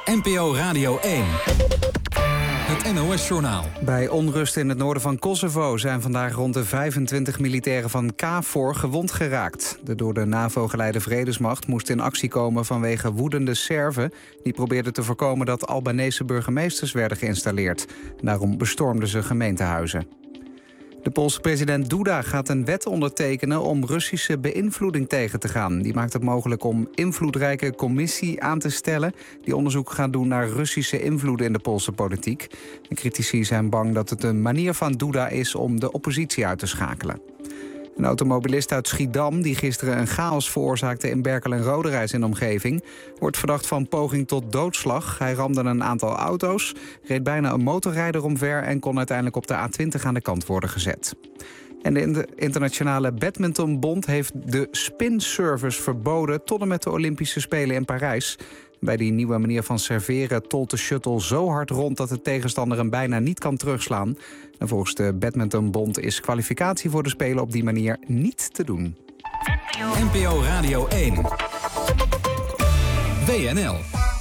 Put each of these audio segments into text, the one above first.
NPO Radio 1. Het NOS-journaal. Bij onrust in het noorden van Kosovo zijn vandaag rond de 25 militairen van KFOR gewond geraakt. De door de NAVO geleide vredesmacht moest in actie komen vanwege woedende Serven die probeerden te voorkomen dat Albanese burgemeesters werden geïnstalleerd. Daarom bestormden ze gemeentehuizen. De Poolse president Duda gaat een wet ondertekenen om Russische beïnvloeding tegen te gaan. Die maakt het mogelijk om invloedrijke commissie aan te stellen die onderzoek gaat doen naar Russische invloeden in de Poolse politiek. De critici zijn bang dat het een manier van Duda is om de oppositie uit te schakelen. Een automobilist uit Schiedam, die gisteren een chaos veroorzaakte in Berkel en Roderijs in de omgeving, wordt verdacht van poging tot doodslag. Hij ramde een aantal auto's, reed bijna een motorrijder omver en kon uiteindelijk op de A20 aan de kant worden gezet. En de Internationale Badmintonbond heeft de spinservice verboden tot en met de Olympische Spelen in Parijs. Bij die nieuwe manier van serveren tolt de shuttle zo hard rond dat de tegenstander hem bijna niet kan terugslaan. En volgens de Badmintonbond is kwalificatie voor de Spelen op die manier niet te doen. NPO Radio 1. WNL.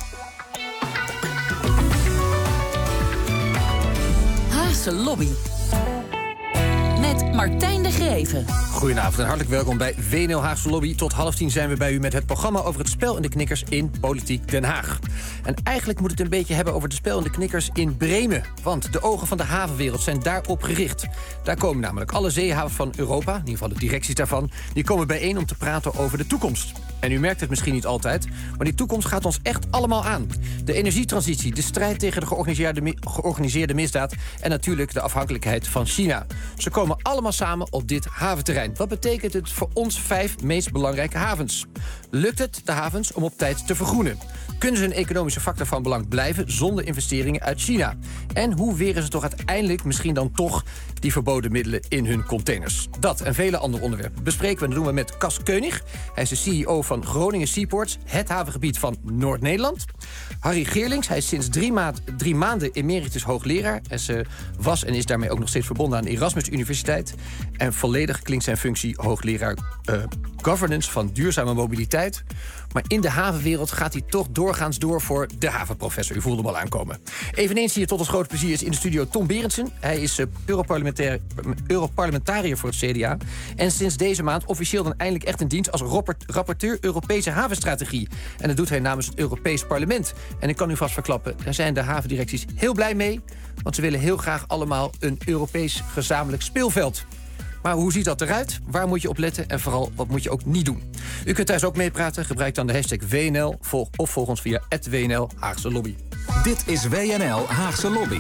Haagse Lobby. Met Martijn de Greven. Goedenavond en hartelijk welkom bij WNL Haagse Lobby. Tot 9:30 zijn we bij u met het programma over het spel en de knikkers in Politiek Den Haag. En eigenlijk moet het een beetje hebben over het spel en de knikkers in Bremen. Want de ogen van de havenwereld zijn daarop gericht. Daar komen namelijk alle zeehavens van Europa, in ieder geval de directies daarvan, die komen bijeen om te praten over de toekomst. En u merkt het misschien niet altijd, maar die toekomst gaat ons echt allemaal aan. De energietransitie, de strijd tegen de georganiseerde misdaad en natuurlijk de afhankelijkheid van China. Ze komen allemaal samen op dit haventerrein. Wat betekent het voor ons 5 meest belangrijke havens? Lukt het de havens om op tijd te vergroenen? Kunnen ze een economische factor van belang blijven zonder investeringen uit China? En hoe weren ze toch uiteindelijk misschien dan toch die verboden middelen in hun containers? Dat en vele andere onderwerpen bespreken we en dat doen we met Cas Keunig. Hij is de CEO van Groningen Seaports, het havengebied van Noord-Nederland. Harry Geerlings, hij is sinds 3 maanden emeritus hoogleraar. En ze was en is daarmee ook nog steeds verbonden aan de Erasmus Universiteit. En volledig klinkt zijn functie hoogleraar governance van duurzame mobiliteit. Maar in de havenwereld gaat hij toch doorgaans door voor de havenprofessor. U voelde hem al aankomen. Eveneens hier tot ons grote plezier is in de studio Tom Berendsen. Hij is Europarlementariër voor het CDA. En sinds deze maand officieel dan eindelijk echt in dienst als rapporteur Europese havenstrategie. En dat doet hij namens het Europees Parlement. En ik kan u vast verklappen, daar zijn de havendirecties heel blij mee. Want ze willen heel graag allemaal een Europees gezamenlijk speelveld. Maar hoe ziet dat eruit? Waar moet je op letten? En vooral, wat moet je ook niet doen? U kunt thuis ook meepraten. Gebruik dan de hashtag WNL. Of volg ons via @WNL Haagse Lobby. Dit is WNL Haagse Lobby.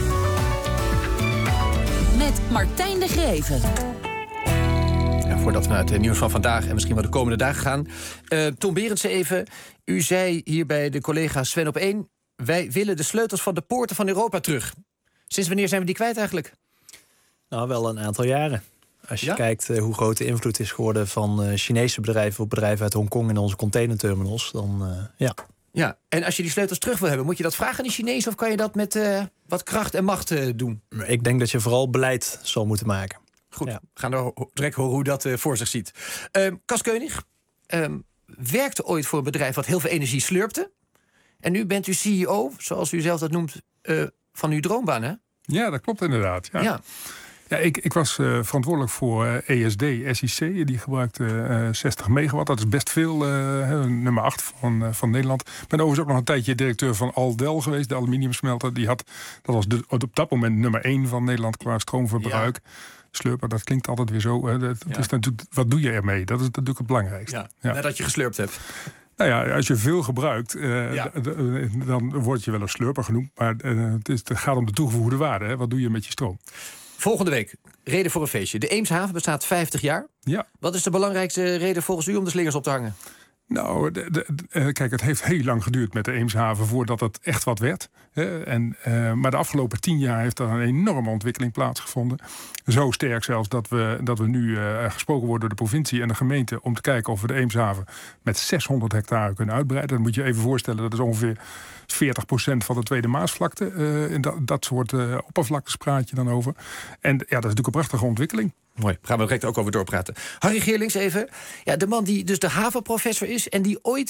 Met Martijn de Greven. Ja, voordat we naar het nieuws van vandaag en misschien wel de komende dagen gaan. Tom Berendsen even. U zei hier bij de collega Sven op 1... wij willen de sleutels van de poorten van Europa terug. Sinds wanneer zijn we die kwijt eigenlijk? Nou, wel een aantal jaren. Als je kijkt hoe groot de invloed is geworden van Chinese bedrijven op bedrijven uit Hongkong in onze containerterminals, dan ja. Ja, en als je die sleutels terug wil hebben, moet je dat vragen aan die Chinezen of kan je dat met wat kracht en macht doen? Ik denk dat je vooral beleid zal moeten maken. Goed, we gaan er direct horen hoe dat voor zich ziet. Cas Keunig werkte ooit voor een bedrijf wat heel veel energie slurpte. En nu bent u CEO, zoals u zelf dat noemt, van uw droombaan, hè? Ja, dat klopt inderdaad. Ja, ik was verantwoordelijk voor ESD, SIC. Die gebruikte 60 megawatt. Dat is best veel, nummer 8 van Nederland. Ik ben overigens ook nog een tijdje directeur van Aldel geweest. De aluminiumsmelter. Dat was op dat moment nummer 1 van Nederland qua stroomverbruik. Ja. Slurpen, dat klinkt altijd weer zo. Dat is natuurlijk, wat doe je ermee? Dat is natuurlijk het belangrijkste. Ja. Nadat je geslurpt hebt. Nou ja, als je veel gebruikt, dan word je wel een slurper genoemd. Maar het gaat om de toegevoegde waarde. Hè? Wat doe je met je stroom? Volgende week, reden voor een feestje. De Eemshaven bestaat 50 jaar. Ja. Wat is de belangrijkste reden volgens u om de slingers op te hangen? Nou, kijk, het heeft heel lang geduurd met de Eemshaven voordat het echt wat werd. Maar de afgelopen 10 jaar heeft er een enorme ontwikkeling plaatsgevonden. Zo sterk zelfs dat we nu gesproken worden door de provincie en de gemeente om te kijken of we de Eemshaven met 600 hectare kunnen uitbreiden. Dat moet je even voorstellen, dat is ongeveer 40% van de Tweede Maasvlakte. Dat soort oppervlaktes praat je dan over. En ja, dat is natuurlijk een prachtige ontwikkeling. Mooi, gaan we direct ook over doorpraten. Harry Geerlings even. Ja, de man die dus de havenprofessor is en die ooit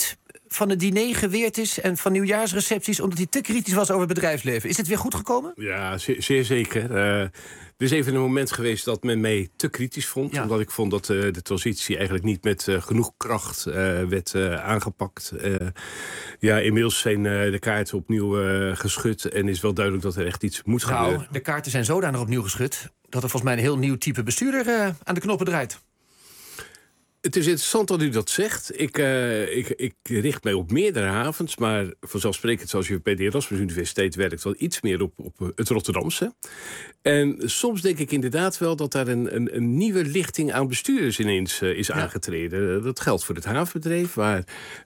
van het diner geweerd is en van nieuwjaarsrecepties omdat hij te kritisch was over het bedrijfsleven. Is het weer goed gekomen? Ja, zeer zeker. Er is even een moment geweest dat men mij te kritisch vond. Ja. Omdat ik vond dat de transitie eigenlijk niet met genoeg kracht werd aangepakt. Inmiddels zijn de kaarten opnieuw geschud. En is wel duidelijk dat er echt iets moet gebeuren. De kaarten zijn zodanig opnieuw geschud dat er volgens mij een heel nieuw type bestuurder aan de knoppen draait. Het is interessant dat u dat zegt. Ik richt mij op meerdere havens, maar vanzelfsprekend, zoals je bij de Erasmus Universiteit werkt, wel iets meer op het Rotterdamse. En soms denk ik inderdaad wel dat daar een nieuwe lichting aan bestuurders ineens is aangetreden. Dat geldt voor het havenbedrijf, waar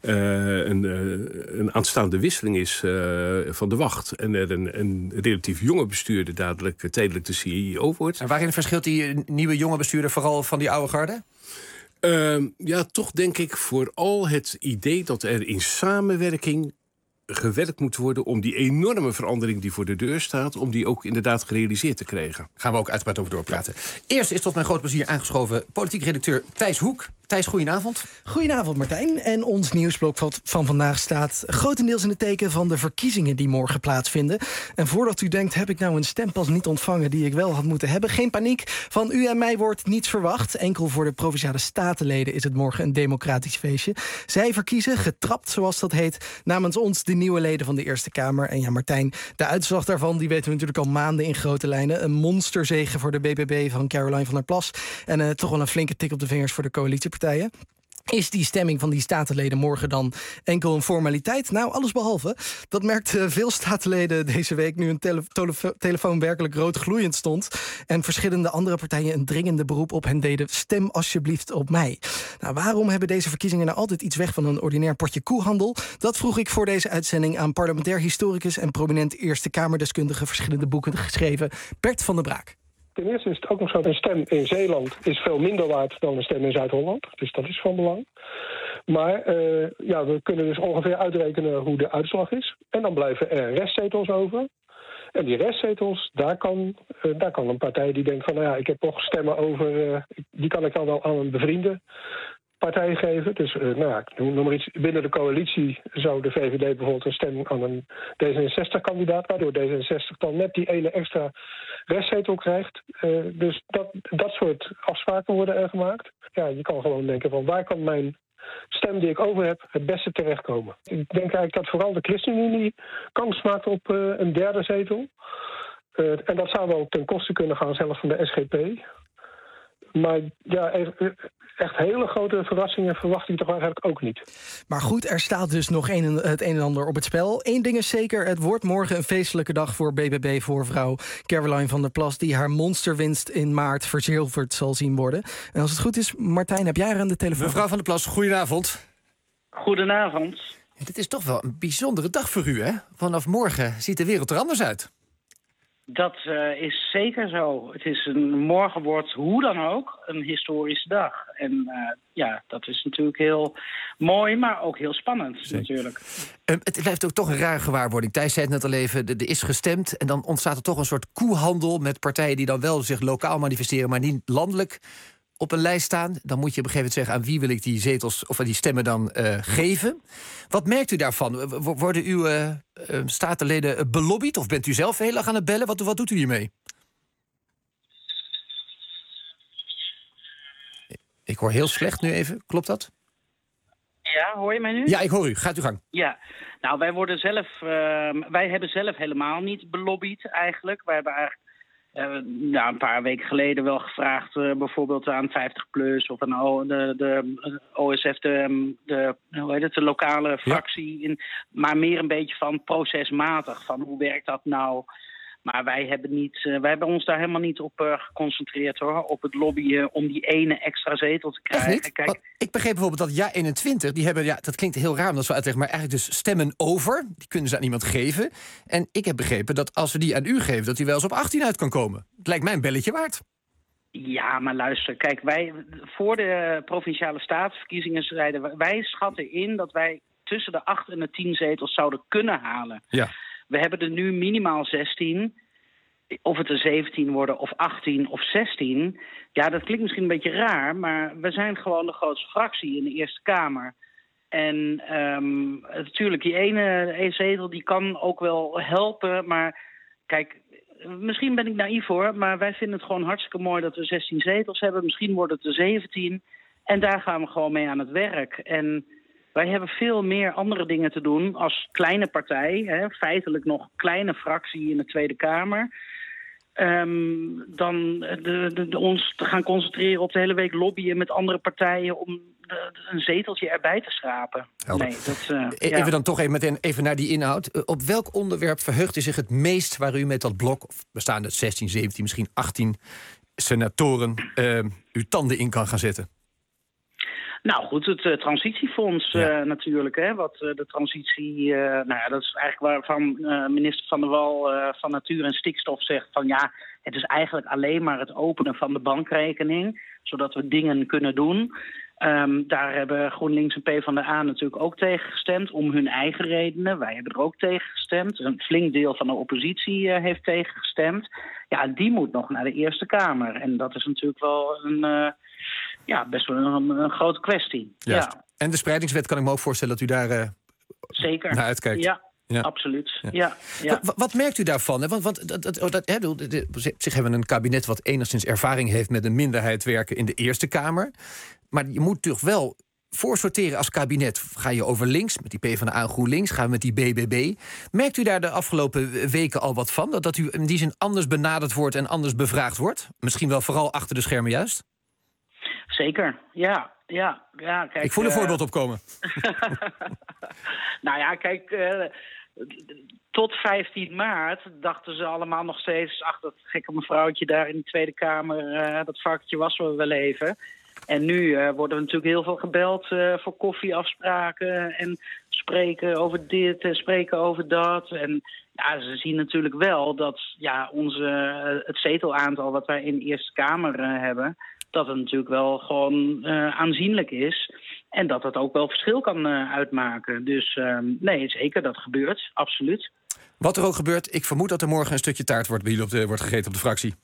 een aanstaande wisseling is van de wacht. En er een relatief jonge bestuurder dadelijk tijdelijk de CEO wordt. En waarin verschilt die nieuwe jonge bestuurder vooral van die oude garde? Toch denk ik vooral het idee dat er in samenwerking gewerkt moet worden om die enorme verandering die voor de deur staat, om die ook inderdaad gerealiseerd te krijgen. Gaan we ook uitgebreid over doorpraten. Eerst is tot mijn groot plezier aangeschoven politiek redacteur Thijs Hoek. Thijs, goedenavond. Goedenavond, Martijn. En ons nieuwsblok van vandaag staat grotendeels in het teken van de verkiezingen die morgen plaatsvinden. En voordat u denkt, heb ik nou een stempas niet ontvangen die ik wel had moeten hebben? Geen paniek. Van u en mij wordt niets verwacht. Enkel voor de Provinciale Statenleden is het morgen een democratisch feestje. Zij verkiezen, getrapt zoals dat heet, namens ons de nieuwe leden van de Eerste Kamer. En ja, Martijn, de uitslag daarvan die weten we natuurlijk al maanden in grote lijnen. Een monsterzege voor de BBB van Caroline van der Plas. En toch wel een flinke tik op de vingers voor de coalitiepartijen. Is die stemming van die statenleden morgen dan enkel een formaliteit? Nou, allesbehalve. Dat merkten veel statenleden deze week nu een telefoon werkelijk rood gloeiend stond. En verschillende andere partijen een dringende beroep op hen deden. Stem alsjeblieft op mij. Nou, waarom hebben deze verkiezingen nou altijd iets weg van een ordinair potje koehandel? Dat vroeg ik voor deze uitzending aan parlementair historicus en prominent Eerste Kamerdeskundige, verschillende boeken geschreven, Bert van der Braak. Ten eerste is het ook nog zo, een stem in Zeeland is veel minder waard dan een stem in Zuid-Holland. Dus dat is van belang. Maar we kunnen dus ongeveer uitrekenen hoe de uitslag is. En dan blijven er restzetels over. En die restzetels, daar kan een partij die denkt van, ik heb nog stemmen over, die kan ik dan wel aan een bevriende partij geven. Dus ik noem maar iets. Binnen de coalitie zou de VVD bijvoorbeeld een stem aan een D66-kandidaat, waardoor D66 dan net die ene extra restzetel krijgt. Dus dat soort afspraken worden er gemaakt. Ja, je kan gewoon denken van, waar kan mijn stem die ik over heb het beste terechtkomen? Ik denk eigenlijk dat vooral de ChristenUnie kans maakt op een derde zetel. En dat zou wel ten koste kunnen gaan zelfs van de SGP. Maar ja, echt hele grote verrassingen verwacht ik toch eigenlijk ook niet. Maar goed, er staat dus nog het een en ander op het spel. Eén ding is zeker, het wordt morgen een feestelijke dag voor BBB-voorvrouw Caroline van der Plas, die haar monsterwinst in maart verzilverd zal zien worden. En als het goed is, Martijn, heb jij haar aan de telefoon? Mevrouw van der Plas, goedenavond. Goedenavond. Ja, dit is toch wel een bijzondere dag voor u, hè? Vanaf morgen ziet de wereld er anders uit. Dat is zeker zo. Morgen wordt hoe dan ook een historische dag. En dat is natuurlijk heel mooi, maar ook heel spannend natuurlijk. Het blijft ook toch een rare gewaarwording. Thijs zei het net al even, er is gestemd en dan ontstaat er toch een soort koehandel met partijen die dan wel zich lokaal manifesteren, maar niet landelijk op een lijst staan. Dan moet je op een gegeven moment zeggen, aan wie wil ik die zetels of die stemmen dan geven. Wat merkt u daarvan? Worden uw statenleden belobbyd of bent u zelf heel erg aan het bellen? Wat doet u hiermee? Ik hoor heel slecht nu even. Klopt dat? Ja, hoor je mij nu? Ja, ik hoor u. Gaat uw gang. Ja, nou wij hebben zelf helemaal niet belobbyd eigenlijk. Wij hebben eigenlijk een paar weken geleden wel gevraagd, bijvoorbeeld aan 50PLUS of aan de OSF, de lokale fractie. Ja. Maar meer een beetje van procesmatig, van hoe werkt dat nou? Maar wij hebben ons daar helemaal niet op geconcentreerd, hoor. Op het lobbyen om die ene extra zetel te krijgen. Echt niet? Kijk, ik begreep bijvoorbeeld dat JA21, die hebben, dat klinkt heel raar omdat we uitleggen, maar eigenlijk dus stemmen over. Die kunnen ze aan iemand geven. En ik heb begrepen dat als we die aan u geven, dat u wel eens op 18 uit kan komen. Het lijkt mij een belletje waard. Ja, maar luister, kijk, wij voor de Provinciale Statenverkiezingen zeiden wij schatten in dat wij tussen de 8 en de 10 zetels zouden kunnen halen. Ja. We hebben er nu minimaal 16. Of het er 17 worden, of 18, of 16. Ja, dat klinkt misschien een beetje raar, maar we zijn gewoon de grootste fractie in de Eerste Kamer. En natuurlijk, die ene zetel die kan ook wel helpen. Maar kijk, misschien ben ik naïef hoor. Maar wij vinden het gewoon hartstikke mooi dat we 16 zetels hebben. Misschien worden het er 17. En daar gaan we gewoon mee aan het werk. En wij hebben veel meer andere dingen te doen als kleine partij. Hè, feitelijk nog kleine fractie in de Tweede Kamer. Dan ons te gaan concentreren op de hele week lobbyen met andere partijen om een zeteltje erbij te schrapen. Nee, Even dan toch even naar die inhoud. Op welk onderwerp verheugt u zich het meest waar u met dat blok, of bestaan er 16, 17, misschien 18 senatoren, uw tanden in kan gaan zetten? Nou goed, het transitiefonds natuurlijk. Hè, wat de transitie, dat is eigenlijk waarvan minister Van der Wal van Natuur en Stikstof zegt van ja, het is eigenlijk alleen maar het openen van de bankrekening, zodat we dingen kunnen doen. Daar hebben GroenLinks en PvdA natuurlijk ook tegen gestemd, om hun eigen redenen. Wij hebben er ook tegen gestemd. Een flink deel van de oppositie heeft tegen gestemd. Ja, die moet nog naar de Eerste Kamer. En dat is natuurlijk wel best wel een grote kwestie. Ja. En de spreidingswet kan ik me ook voorstellen dat u daar zeker naar uitkijkt. Ja, absoluut. Ja. Wat merkt u daarvan? Want op zich hebben we een kabinet wat enigszins ervaring heeft met een minderheid werken in de Eerste Kamer. Maar je moet toch wel voorsorteren als kabinet. Ga je over links, met die PvdA en GroenLinks, gaan we met die BBB. Merkt u daar de afgelopen weken al wat van? Dat u in die zin anders benaderd wordt en anders bevraagd wordt? Misschien wel vooral achter de schermen juist? Zeker, ja. Kijk, ik voel een voorbeeld opkomen. Nou ja, kijk, tot 15 maart dachten ze allemaal nog steeds, ach, dat gekke mevrouwtje daar in de Tweede Kamer, dat varkentje wassen we wel even. En nu worden we natuurlijk heel veel gebeld voor koffieafspraken en spreken over dit en spreken over dat. En ja, ze zien natuurlijk wel dat het zetelaantal wat wij in de Eerste Kamer hebben, dat het natuurlijk wel gewoon aanzienlijk is. En dat het ook wel verschil kan uitmaken. Dus nee, zeker, dat gebeurt. Absoluut. Wat er ook gebeurt, ik vermoed dat er morgen een stukje taart wordt gegeten op de fractie.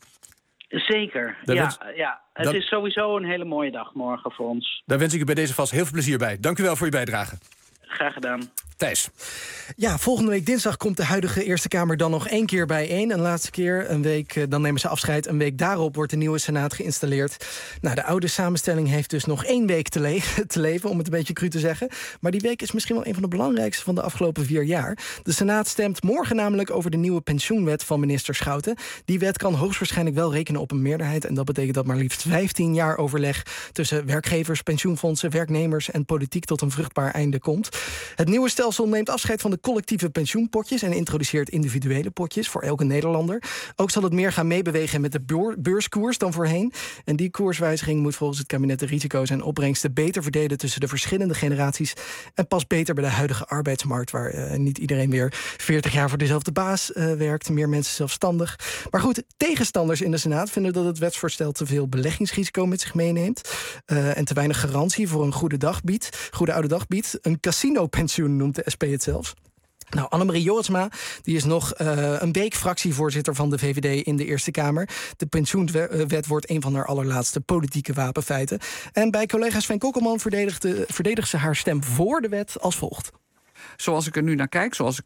Zeker, ja. Het is sowieso een hele mooie dag morgen voor ons. Daar wens ik u bij deze vast heel veel plezier bij. Dank u wel voor uw bijdrage. Graag gedaan. Thijs. Ja, volgende week dinsdag komt de huidige Eerste Kamer dan nog 1 keer bijeen. Een laatste keer, een week, dan nemen ze afscheid. Een week daarop wordt de nieuwe Senaat geïnstalleerd. Nou, de oude samenstelling heeft dus nog 1 week te leven, om het een beetje cru te zeggen. Maar die week is misschien wel een van de belangrijkste van de afgelopen 4 jaar. De Senaat stemt morgen namelijk over de nieuwe pensioenwet van minister Schouten. Die wet kan hoogstwaarschijnlijk wel rekenen op een meerderheid. En dat betekent dat maar liefst 15 jaar overleg tussen werkgevers, pensioenfondsen, werknemers en politiek tot een vruchtbaar einde komt. Het nieuwe stelsel neemt afscheid van de collectieve pensioenpotjes en introduceert individuele potjes voor elke Nederlander. Ook zal het meer gaan meebewegen met de beurskoers dan voorheen. En die koerswijziging moet volgens het kabinet de risico's en opbrengsten beter verdelen tussen de verschillende generaties en past beter bij de huidige arbeidsmarkt, waar niet iedereen weer 40 jaar voor dezelfde baas werkt, meer mensen zelfstandig. Maar goed, tegenstanders in de Senaat vinden dat het wetsvoorstel te veel beleggingsrisico met zich meeneemt en te weinig garantie voor een goede oude dag biedt. Een casinopensioen noemt de SP het zelfs. Nou, Annemarie Jorritsma, die is nog een week fractievoorzitter van de VVD in de Eerste Kamer. De pensioenwet wordt een van haar allerlaatste politieke wapenfeiten. En bij collega Sven Kokkelman verdedigt ze haar stem voor de wet als volgt. Zoals ik er nu naar kijk, zoals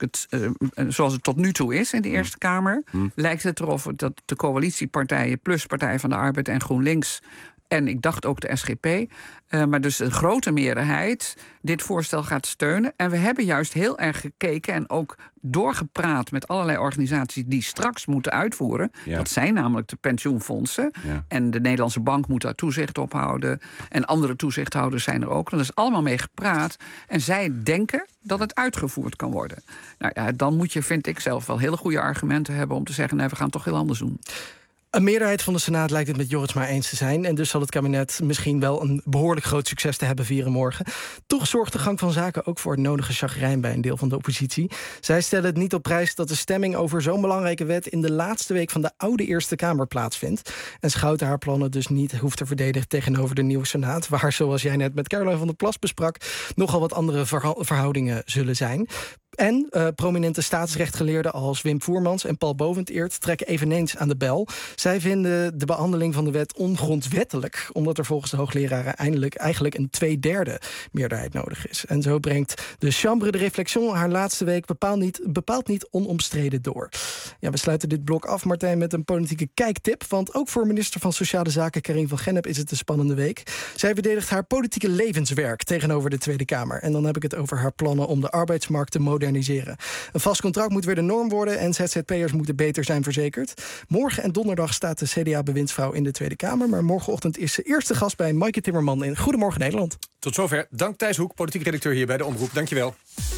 het tot nu toe is in de Eerste Kamer, lijkt het erop dat de coalitiepartijen plus Partij van de Arbeid en GroenLinks en ik dacht ook de SGP, maar dus een grote meerderheid dit voorstel gaat steunen. En we hebben juist heel erg gekeken en ook doorgepraat met allerlei organisaties die straks moeten uitvoeren. Ja. Dat zijn namelijk de pensioenfondsen. Ja. En de Nederlandse Bank moet daar toezicht op houden. En andere toezichthouders zijn er ook. En er is allemaal mee gepraat. En zij denken dat het uitgevoerd kan worden. Nou ja, dan moet je, vind ik zelf, wel hele goede argumenten hebben om te zeggen, nee, we gaan het toch heel anders doen. Een meerderheid van de Senaat lijkt het met Jorritsma eens te zijn. En dus zal het kabinet misschien wel een behoorlijk groot succes te hebben vieren morgen. Toch zorgt de gang van zaken ook voor het nodige chagrijn bij een deel van de oppositie. Zij stellen het niet op prijs dat de stemming over zo'n belangrijke wet in de laatste week van de oude Eerste Kamer plaatsvindt. En Schouten haar plannen dus niet hoeft te verdedigen tegenover de nieuwe Senaat, waar, zoals jij net met Caroline van der Plas besprak, nogal wat andere verhoudingen zullen zijn. En prominente staatsrechtgeleerden als Wim Voermans en Paul Boventeert trekken eveneens aan de bel. Zij vinden de behandeling van de wet ongrondwettelijk, omdat er volgens de hoogleraren eigenlijk een 2/3 meerderheid nodig is. En zo brengt de Chambre de Réflexion haar laatste week bepaald niet onomstreden door. Ja, we sluiten dit blok af, Martijn, met een politieke kijktip. Want ook voor minister van Sociale Zaken Karin van Gennep is het een spannende week. Zij verdedigt haar politieke levenswerk tegenover de Tweede Kamer. En dan heb ik het over haar plannen om de arbeidsmarkt te moderniseren. Een vast contract moet weer de norm worden en ZZP'ers moeten beter zijn verzekerd. Morgen en donderdag staat de CDA-bewindsvrouw in de Tweede Kamer. Maar morgenochtend is ze eerste gast bij Maaike Timmerman in Goedemorgen Nederland. Tot zover. Dank Thijs Hoek, politiek redacteur hier bij de Omroep. Dankjewel.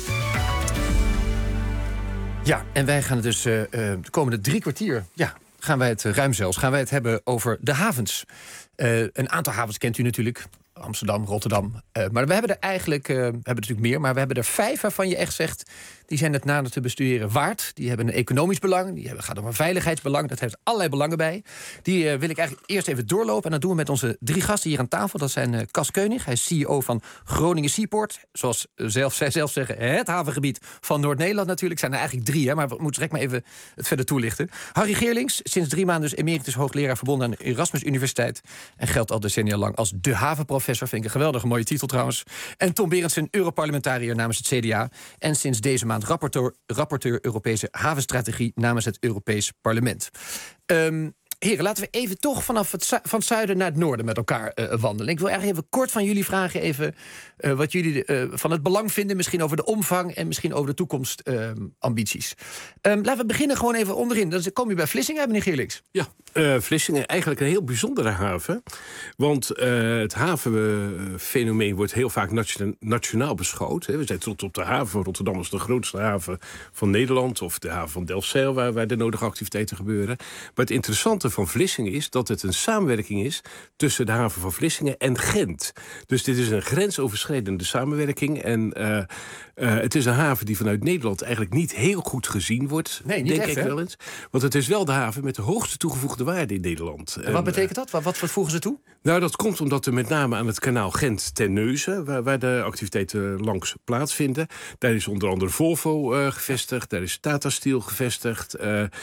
Ja, en wij gaan het dus de komende 3 kwartier... gaan wij het hebben over de havens. Een aantal havens kent u natuurlijk. Amsterdam, Rotterdam. Maar we hebben er eigenlijk hebben natuurlijk meer, maar we hebben er 5 waarvan je echt zegt, die zijn het nader te bestuderen waard. Die hebben een economisch belang, gaat over een veiligheidsbelang. Dat heeft allerlei belangen bij. Die wil ik eigenlijk eerst even doorlopen. En dat doen we met onze 3 gasten hier aan tafel. Dat zijn Cas Keunig, hij is CEO van Groningen Seaport. Zoals zij zelf zeggen, het havengebied van Noord-Nederland natuurlijk. Zijn er eigenlijk 3, hè, maar we moeten direct maar even het verder toelichten. Harry Geerlings, sinds 3 maanden dus emeritus hoogleraar verbonden aan de Erasmus Universiteit. En geldt al decennia lang als de havenprofessor. Vind ik een geweldige mooie titel trouwens. En Tom Berendsen, Europarlementariër namens het CDA. En sinds deze maand rapporteur Europese havenstrategie namens het Europees Parlement. Heren, laten we even toch van het zuiden naar het noorden met elkaar wandelen. Ik wil eigenlijk even kort van jullie vragen even wat jullie van het belang vinden. Misschien over de omvang en misschien over de toekomstambities. Laten we beginnen gewoon even onderin. Dan kom je bij Vlissingen, meneer Geerlings. Ja, Vlissingen eigenlijk een heel bijzondere haven. Want het havenfenomeen wordt heel vaak nationaal beschouwd. We zijn trots op de haven van Rotterdam als de grootste haven van Nederland. Of de haven van Delfzijl, waar de nodige activiteiten gebeuren. Maar het interessante van Vlissingen is dat het een samenwerking is tussen de haven van Vlissingen en Gent. Dus dit is een grensoverschrijdende samenwerking. En het is een haven die vanuit Nederland eigenlijk niet heel goed gezien wordt. Nee, niet denk echt, ik wel eens. Want het is wel de haven met de hoogste toegevoegde waarde in Nederland. En wat betekent dat? Wat voegen ze toe? Nou, dat komt omdat er met name aan het kanaal Gent-Terneuzen, waar de activiteiten langs plaatsvinden. Daar is onder andere Volvo gevestigd, daar is Tata Steel gevestigd.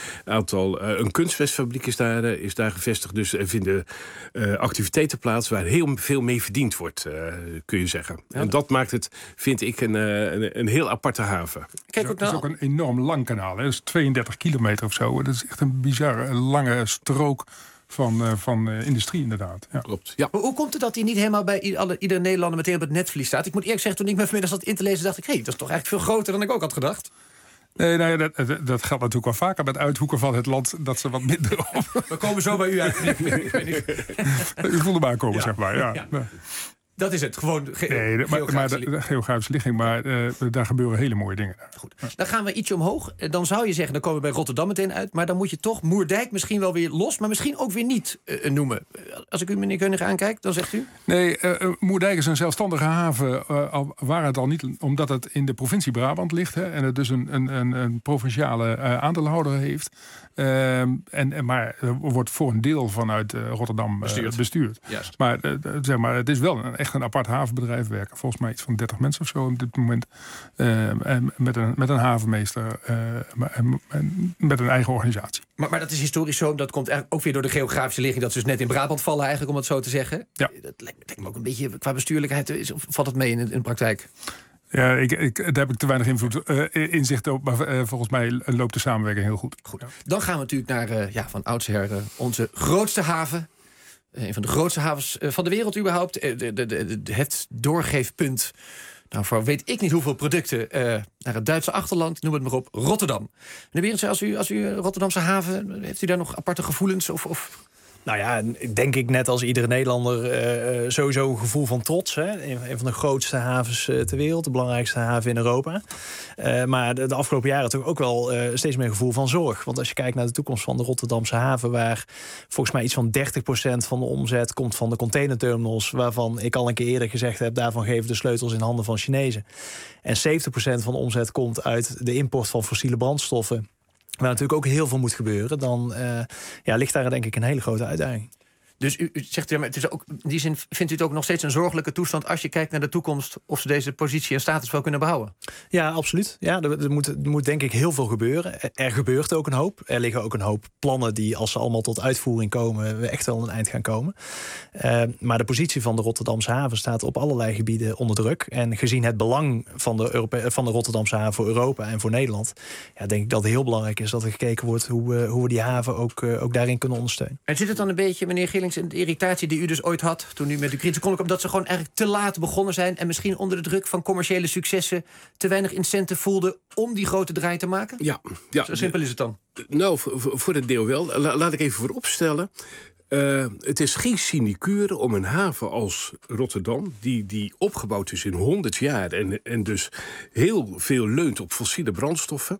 Een kunstmestfabriek is daar gevestigd. Dus er vinden activiteiten plaats waar heel veel mee verdiend wordt, kun je zeggen. Ja. En dat maakt het, vind ik, een heel aparte haven. Kijk, het is ook een enorm lang kanaal. Hè. Dat is 32 kilometer of zo. Dat is echt een bizarre lange strook van industrie inderdaad. Ja. Klopt. Ja. Maar hoe komt het dat hij niet helemaal bij ieder Nederlander meteen op het netvlies staat? Ik moet eerlijk zeggen, toen ik me vanmiddag zat in te lezen, dacht ik, dat is toch eigenlijk veel groter dan ik ook had gedacht. Nee, dat geldt natuurlijk wel vaker met uithoeken van het land, dat ze wat minder op. We komen zo bij u uit. U voelde maar komen, zeg maar. Ja. Dat is het, gewoon geografische ligging. Maar daar gebeuren hele mooie dingen. Goed. Dan gaan we ietsje omhoog. Dan zou je zeggen, dan komen we bij Rotterdam meteen uit. Maar dan moet je toch Moerdijk misschien wel weer los, maar misschien ook weer niet noemen. Als ik u, meneer Keunig, aankijk, dan zegt u? Nee, Moerdijk is een zelfstandige haven. Waar het al niet, omdat het in de provincie Brabant ligt. Hè, en het dus een provinciale aandeelhouder heeft. Maar wordt voor een deel vanuit Rotterdam bestuurd. Juist. Maar het is wel echt een apart havenbedrijf. Werken volgens mij iets van 30 mensen of zo op dit moment. Met een havenmeester. Met een eigen organisatie. Maar dat is historisch zo. Dat komt eigenlijk ook weer door de geografische ligging. Dat ze dus net in Brabant vallen eigenlijk, om het zo te zeggen. Ja. Dat lijkt me ook een beetje qua bestuurlijkheid. Valt het mee in de praktijk? Ja, daar heb ik te weinig inzicht op. Maar volgens mij loopt de samenwerking heel goed. Ja. Dan gaan we natuurlijk naar van oudsher onze grootste haven. Een van de grootste havens van de wereld überhaupt. Het doorgeefpunt. Nou, voor weet ik niet hoeveel producten naar het Duitse achterland. Noem het maar op, Rotterdam. Meneer Berendsen, als u Rotterdamse haven, heeft u daar nog aparte gevoelens? Of? Nou ja, denk ik net als iedere Nederlander sowieso een gevoel van trots. Hè? Een van de grootste havens ter wereld, de belangrijkste haven in Europa. Maar de afgelopen jaren toch ook wel steeds meer een gevoel van zorg. Want als je kijkt naar de toekomst van de Rotterdamse haven, waar volgens mij iets van 30% van de omzet komt van de containerterminals, waarvan ik al een keer eerder gezegd heb, daarvan geven de sleutels in handen van Chinezen. En 70% van de omzet komt uit de import van fossiele brandstoffen, waar natuurlijk ook heel veel moet gebeuren, dan ligt daar denk ik een hele grote uitdaging. Dus u zegt, ja, maar het is ook, in die zin vindt u het ook nog steeds een zorgelijke toestand als je kijkt naar de toekomst, of ze deze positie en status wel kunnen behouden? Ja, absoluut. Ja, er moet denk ik heel veel gebeuren. Er gebeurt ook een hoop. Er liggen ook een hoop plannen die, als ze allemaal tot uitvoering komen, we echt wel een eind gaan komen. Maar de positie van de Rotterdamse haven staat op allerlei gebieden onder druk. En gezien het belang van de Rotterdamse haven voor Europa en voor Nederland, ja, denk ik dat het heel belangrijk is dat er gekeken wordt hoe we die haven ook daarin kunnen ondersteunen. En zit het dan een beetje, meneer Gillings, in de irritatie die u dus ooit had toen u met de kritische kolom kwam, dat ze gewoon eigenlijk te laat begonnen zijn en misschien onder de druk van commerciële successen te weinig incentive voelden om die grote draai te maken? Ja. Zo simpel is het dan? Nou, voor het deel wel. Laat ik even vooropstellen. Het is geen sinecure om een haven als Rotterdam, die opgebouwd is in 100 jaar en dus heel veel leunt op fossiele brandstoffen.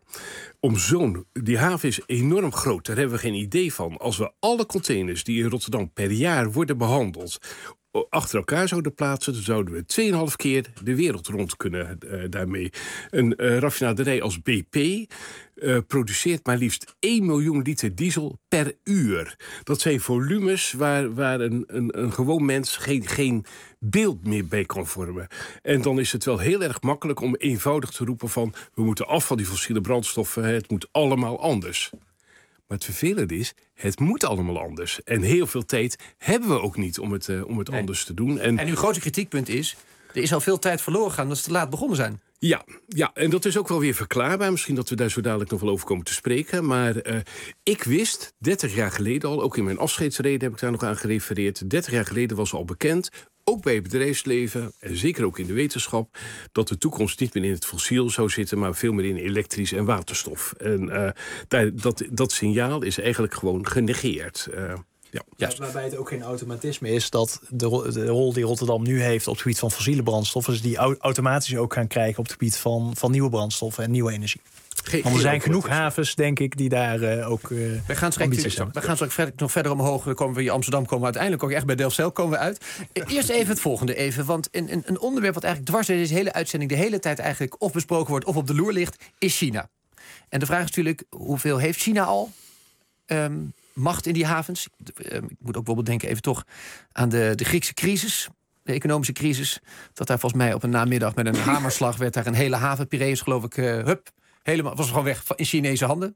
Die haven is enorm groot, daar hebben we geen idee van. Als we alle containers die in Rotterdam per jaar worden behandeld achter elkaar zouden plaatsen, dan zouden we 2,5 keer de wereld rond kunnen daarmee. Een raffinaderij als BP produceert maar liefst 1 miljoen liter diesel per uur. Dat zijn volumes waar een gewoon mens geen beeld meer bij kan vormen. En dan is het wel heel erg makkelijk om eenvoudig te roepen van we moeten af van die fossiele brandstoffen, het moet allemaal anders. Maar het vervelende is, het moet allemaal anders. En heel veel tijd hebben we ook niet om het anders te doen. En uw grootste kritiekpunt is, er is al veel tijd verloren gegaan omdat ze te laat begonnen zijn. Ja, en dat is ook wel weer verklaarbaar. Misschien dat we daar zo dadelijk nog wel over komen te spreken. Maar ik wist 30 jaar geleden al, ook in mijn afscheidsreden heb ik daar nog aan gerefereerd. 30 jaar geleden was al bekend, ook bij het bedrijfsleven en zeker ook in de wetenschap, dat de toekomst niet meer in het fossiel zou zitten, maar veel meer in elektrisch en waterstof. En dat signaal is eigenlijk gewoon genegeerd. Ja. Waarbij het ook geen automatisme is dat de rol die Rotterdam nu heeft op het gebied van fossiele brandstoffen, die automatisch ook gaan krijgen op het gebied van nieuwe brandstoffen en nieuwe energie. Want er zijn genoeg havens, denk ik, die daar ook We gaan straks nog verder omhoog. We komen via Amsterdam, komen we uiteindelijk ook echt bij Delfzijl komen we uit. Eerst even het volgende. Want een onderwerp wat eigenlijk dwars in deze hele uitzending de hele tijd eigenlijk of besproken wordt of op de loer ligt, is China. En de vraag is natuurlijk, hoeveel heeft China al macht in die havens? Ik moet ook bijvoorbeeld denken even toch aan de Griekse crisis. De economische crisis. Dat daar volgens mij op een namiddag met een hamerslag werd daar een hele haven, Piraeus geloof ik, helemaal was gewoon weg in Chinese handen.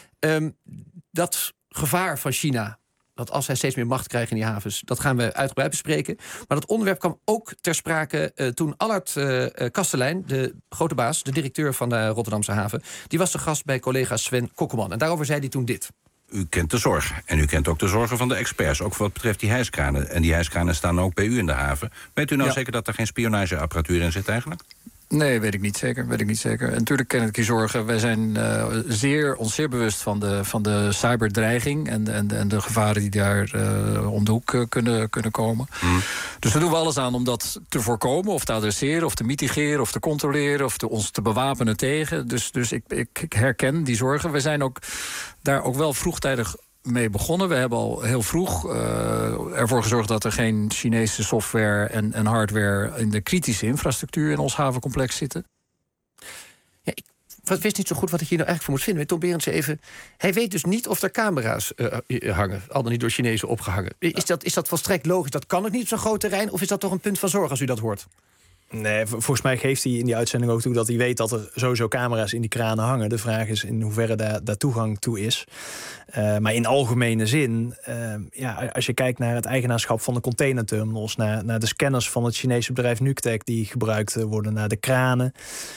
Dat gevaar van China, dat als zij steeds meer macht krijgen in die havens, dat gaan we uitgebreid bespreken. Maar dat onderwerp kwam ook ter sprake toen Allard Kastelein, de grote baas, de directeur van de Rotterdamse haven, die was de gast bij collega Sven Kokkelman. En daarover zei hij toen dit. U kent de zorg. En u kent ook de zorgen van de experts. Ook wat betreft die hijskranen. En die hijskranen staan ook bij u in de haven. Weet u nou zeker dat er geen spionageapparatuur in zit eigenlijk? Nee, weet ik niet zeker. En natuurlijk ken ik die zorgen. Wij zijn ons zeer bewust van de cyberdreiging en de gevaren die daar om de hoek kunnen komen. Dus daar doen we alles aan om dat te voorkomen, of te adresseren, of te mitigeren, of te controleren, of ons te bewapenen tegen. Dus ik herken die zorgen. We zijn daar ook wel vroegtijdig mee begonnen. We hebben al heel vroeg ervoor gezorgd dat er geen Chinese software en hardware in de kritische infrastructuur in ons havencomplex zitten. Ja, ik wist niet zo goed wat ik hier nou eigenlijk voor moet vinden. Tom Berendsen even. Hij weet dus niet of er camera's hangen, al dan niet door Chinezen opgehangen. Is dat volstrekt logisch? Dat kan ook niet op zo'n groot terrein? Of is dat toch een punt van zorg als u dat hoort? Nee, volgens mij geeft hij in die uitzending ook toe dat hij weet dat er sowieso camera's in die kranen hangen. De vraag is in hoeverre daar toegang toe is. Maar in algemene zin, als je kijkt naar het eigenaarschap van de containerterminals, naar de scanners van het Chinese bedrijf Nuctec die gebruikt worden, naar de kranen,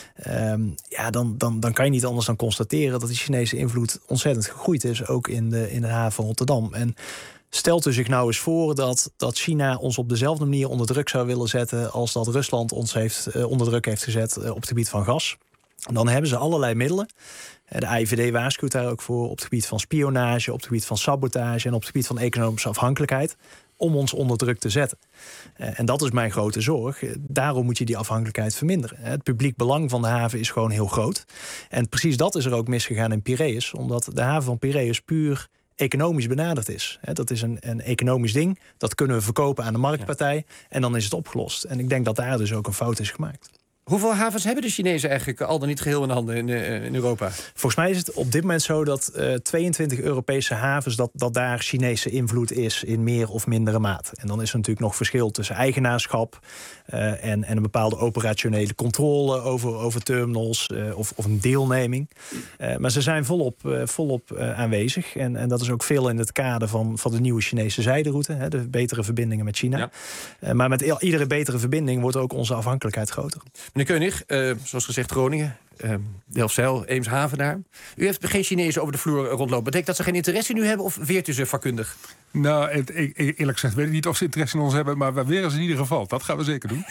dan kan je niet anders dan constateren dat die Chinese invloed ontzettend gegroeid is, ook in de haven van Rotterdam. En stelt u zich nou eens voor dat China ons op dezelfde manier onder druk zou willen zetten als dat Rusland ons onder druk heeft gezet op het gebied van gas. Dan hebben ze allerlei middelen. De AIVD waarschuwt daar ook voor op het gebied van spionage, op het gebied van sabotage en op het gebied van economische afhankelijkheid, om ons onder druk te zetten. En dat is mijn grote zorg. Daarom moet je die afhankelijkheid verminderen. Het publiek belang van de haven is gewoon heel groot. En precies dat is er ook misgegaan in Piraeus, omdat de haven van Piraeus puur economisch benaderd is. Dat is een economisch ding. Dat kunnen we verkopen aan de marktpartij. En dan is het opgelost. En ik denk dat daar dus ook een fout is gemaakt. Hoeveel havens hebben de Chinezen eigenlijk al dan niet geheel in handen in Europa? Volgens mij is het op dit moment zo dat 22 Europese havens... dat daar Chinese invloed is in meer of mindere mate. En dan is er natuurlijk nog verschil tussen eigenaarschap... en een bepaalde operationele controle over terminals of een deelneming. Maar ze zijn volop aanwezig. En dat is ook veel in het kader van de nieuwe Chinese zijderoute. De betere verbindingen met China. Ja. Maar met iedere betere verbinding wordt ook onze afhankelijkheid groter. Meneer Keunig, zoals gezegd Groningen, Delfzijl, Eemshaven daar. U heeft geen Chinezen over de vloer rondlopen. Betekent dat ze geen interesse in u hebben of weert u ze vakkundig? Nou, eerlijk gezegd weet ik niet of ze interesse in ons hebben... maar we weren ze in ieder geval. Dat gaan we zeker doen.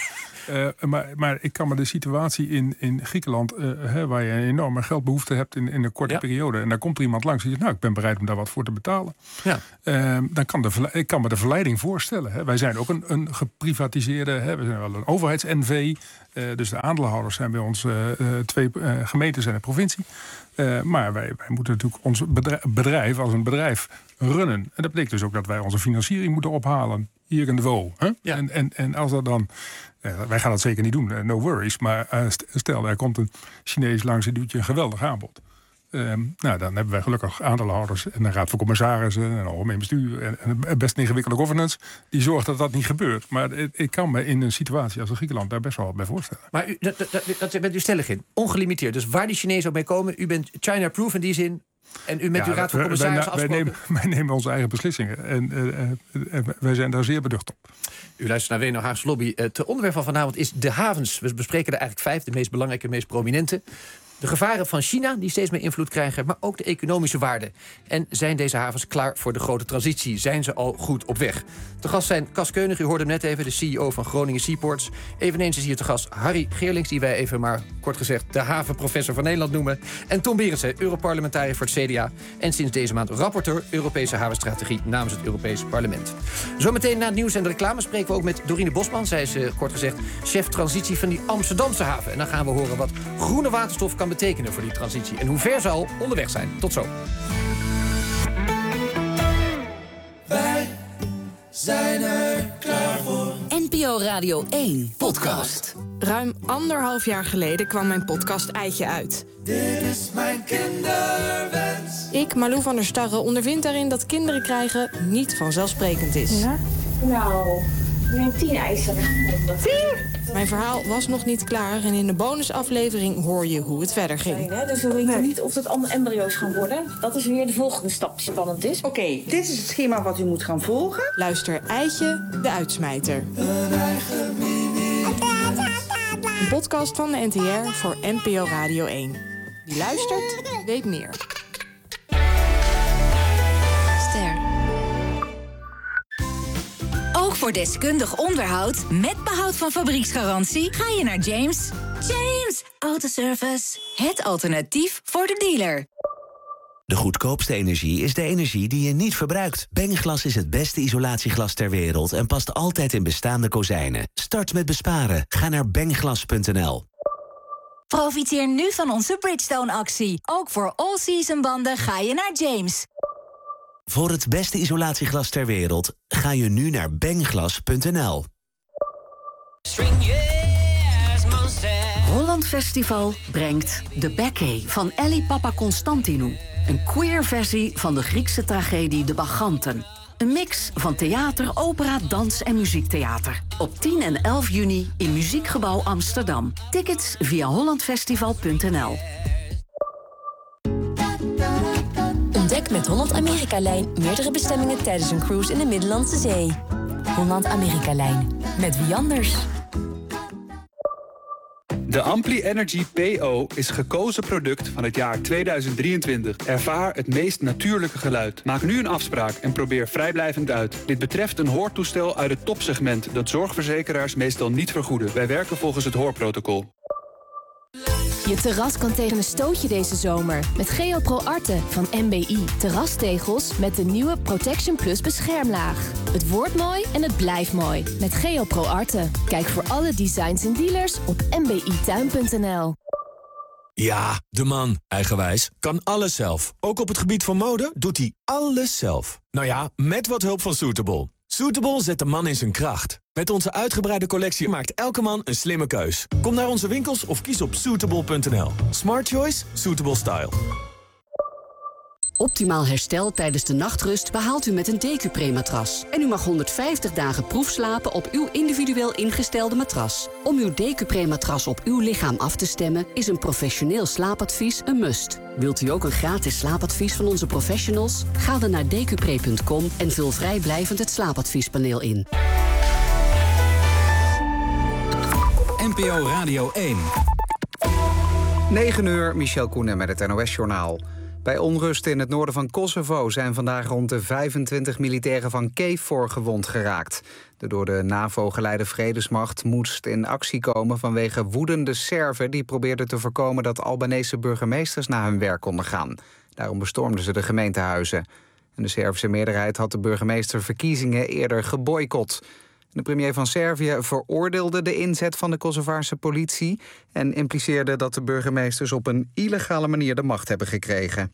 Maar ik kan me de situatie in Griekenland... waar je een enorme geldbehoefte hebt in een korte periode... en daar komt er iemand langs die zegt... nou, ik ben bereid om daar wat voor te betalen. Ja. Dan ik kan me de verleiding voorstellen. Hè. Wij zijn ook een geprivatiseerde... we zijn wel een overheids-NV... dus de aandeelhouders zijn bij ons 2 gemeentes en een provincie. Maar wij moeten natuurlijk ons bedrijf als een bedrijf runnen. En dat betekent dus ook dat wij onze financiering moeten ophalen. Hier in de WO. Hè? Ja. En als dat dan... wij gaan dat zeker niet doen, no worries. Maar stel, er komt een Chinees langs en doet je een geweldig aanbod. Dan hebben wij gelukkig aandeelhouders en een raad van commissarissen... en een algemeen bestuur en een best ingewikkelde governance... die zorgt dat dat niet gebeurt. Maar ik kan me in een situatie als Griekenland daar best wel bij voorstellen. Maar dat bent u stellig in. Ongelimiteerd. Dus waar die Chinezen ook mee komen... u bent China-proof in die zin... En u met uw raad van commissarissen afgesproken... Wij nemen onze eigen beslissingen. En wij zijn daar zeer beducht op. U luistert naar WNL Haagse Lobby. Het onderwerp van vanavond is de havens. We bespreken er eigenlijk 5, de meest belangrijke, meest prominente. De gevaren van China, die steeds meer invloed krijgen... maar ook de economische waarde. En zijn deze havens klaar voor de grote transitie? Zijn ze al goed op weg? Te gast zijn Cas Keunig, u hoorde hem net even... de CEO van Groningen Seaports. Eveneens is hier te gast Harry Geerlings... die wij even maar kort gezegd de havenprofessor van Nederland noemen. En Tom Berendsen, Europarlementariër voor het CDA... en sinds deze maand rapporteur Europese havenstrategie... namens het Europese parlement. Zometeen na het nieuws en de reclame spreken we ook met Dorine Bosman. Zij is kort gezegd chef transitie van die Amsterdamse haven. En dan gaan we horen wat groene waterstof kan betekenen voor die transitie. En hoe ver ze al onderweg zijn. Tot zo. Wij zijn er klaar voor. NPO Radio 1 podcast. Ruim 1,5 jaar geleden kwam mijn podcast Eitje uit. Dit is mijn kinderwens. Ik, Malou van der Starre, ondervind daarin dat kinderen krijgen niet vanzelfsprekend is. Ja? Nou, we hebben 10 eisen. 4! Mijn verhaal was nog niet klaar en in de bonusaflevering hoor je hoe het verder ging. Nee, dus we weten niet of dat allemaal embryo's gaan worden. Dat is weer de volgende stap die spannend is. Oké, dit is het schema wat u moet gaan volgen. Luister Eitje, de uitsmijter. Een eigen mini. Een podcast van de NTR voor NPO Radio 1. Wie luistert, weet meer. Ster. Ook voor deskundig onderhoud, met behoud van fabrieksgarantie, ga je naar James. James Autoservice. Het alternatief voor de dealer. De goedkoopste energie is de energie die je niet verbruikt. Bengglas is het beste isolatieglas ter wereld en past altijd in bestaande kozijnen. Start met besparen. Ga naar bengglas.nl. Profiteer nu van onze Bridgestone-actie. Ook voor all-season banden ga je naar James. Voor het beste isolatieglas ter wereld ga je nu naar bengglas.nl. Holland Festival brengt De Bekke van Ellie Papakonstantinou. Een queer versie van de Griekse tragedie De Bacchanten. Een mix van theater, opera, dans en muziektheater. Op 10 en 11 juni in Muziekgebouw Amsterdam. Tickets via hollandfestival.nl. Ontdek met Holland-Amerika-lijn meerdere bestemmingen tijdens een cruise in de Middellandse Zee. Holland-Amerika-lijn. Met wie anders? De Ampli Energy PO is gekozen product van het jaar 2023. Ervaar het meest natuurlijke geluid. Maak nu een afspraak en probeer vrijblijvend uit. Dit betreft een hoortoestel uit het topsegment dat zorgverzekeraars meestal niet vergoeden. Wij werken volgens het hoorprotocol. Je terras kan tegen een stootje deze zomer. Met Geopro Arte van MBI. Terrastegels met de nieuwe Protection Plus beschermlaag. Het wordt mooi en het blijft mooi. Met Geopro Arte. Kijk voor alle designs en dealers op mbituin.nl. Ja, de man, eigenwijs, kan alles zelf. Ook op het gebied van mode doet hij alles zelf. Nou ja, met wat hulp van Suitable. Suitable zet de man in zijn kracht. Met onze uitgebreide collectie maakt elke man een slimme keus. Kom naar onze winkels of kies op suitable.nl. Smart choice, suitable style. Optimaal herstel tijdens de nachtrust behaalt u met een Decupré-matras. En u mag 150 dagen proefslapen op uw individueel ingestelde matras. Om uw Decupré-matras op uw lichaam af te stemmen is een professioneel slaapadvies een must. Wilt u ook een gratis slaapadvies van onze professionals? Ga dan naar decupré.com en vul vrijblijvend het slaapadviespaneel in. NPO Radio 1. 9 uur, Michel Koenen met het NOS-journaal. Bij onrust in het noorden van Kosovo zijn vandaag rond de 25 militairen van KFOR gewond geraakt. De door de NAVO geleide vredesmacht moest in actie komen vanwege woedende Serven die probeerden te voorkomen dat Albanese burgemeesters naar hun werk konden gaan. Daarom bestormden ze de gemeentehuizen. En de Servische meerderheid had de burgemeesterverkiezingen eerder geboycott. De premier van Servië veroordeelde de inzet van de Kosovaarse politie en impliceerde dat de burgemeesters op een illegale manier de macht hebben gekregen.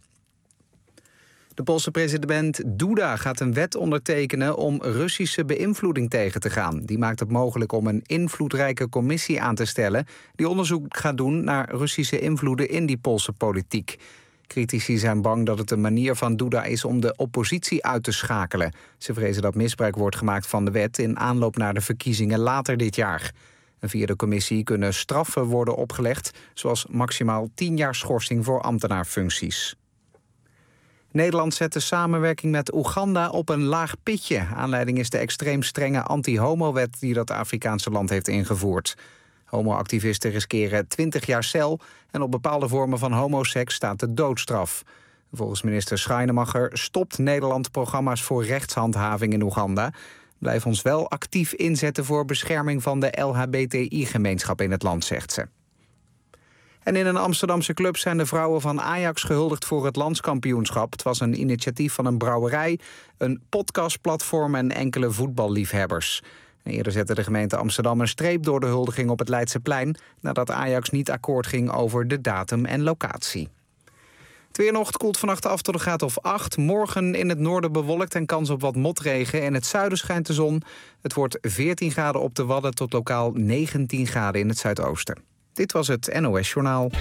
De Poolse president Duda gaat een wet ondertekenen om Russische beïnvloeding tegen te gaan. Die maakt het mogelijk om een invloedrijke commissie aan te stellen die onderzoek gaat doen naar Russische invloeden in die Poolse politiek. Critici zijn bang dat het een manier van Duda is om de oppositie uit te schakelen. Ze vrezen dat misbruik wordt gemaakt van de wet in aanloop naar de verkiezingen later dit jaar. En via de commissie kunnen straffen worden opgelegd, zoals maximaal 10 jaar schorsing voor ambtenaarfuncties. Nederland zet de samenwerking met Oeganda op een laag pitje. Aanleiding is de extreem strenge anti-homo-wet die dat Afrikaanse land heeft ingevoerd. Homoactivisten riskeren 20 jaar cel en op bepaalde vormen van homoseks staat de doodstraf. Volgens minister Schrijnemacher stopt Nederland programma's voor rechtshandhaving in Oeganda. Blijf ons wel actief inzetten voor bescherming van de LHBTI-gemeenschap in het land, zegt ze. En in een Amsterdamse club zijn de vrouwen van Ajax gehuldigd voor het landskampioenschap. Het was een initiatief van een brouwerij, een podcastplatform en enkele voetballiefhebbers. Eerder zette de gemeente Amsterdam een streep door de huldiging op het Leidseplein, nadat Ajax niet akkoord ging over de datum en locatie. Het weer nog, koelt vannacht af tot een graad of 8. Morgen in het noorden bewolkt en kans op wat motregen. In het zuiden schijnt de zon. Het wordt 14 graden op de Wadden tot lokaal 19 graden in het zuidoosten. Dit was het NOS Journaal.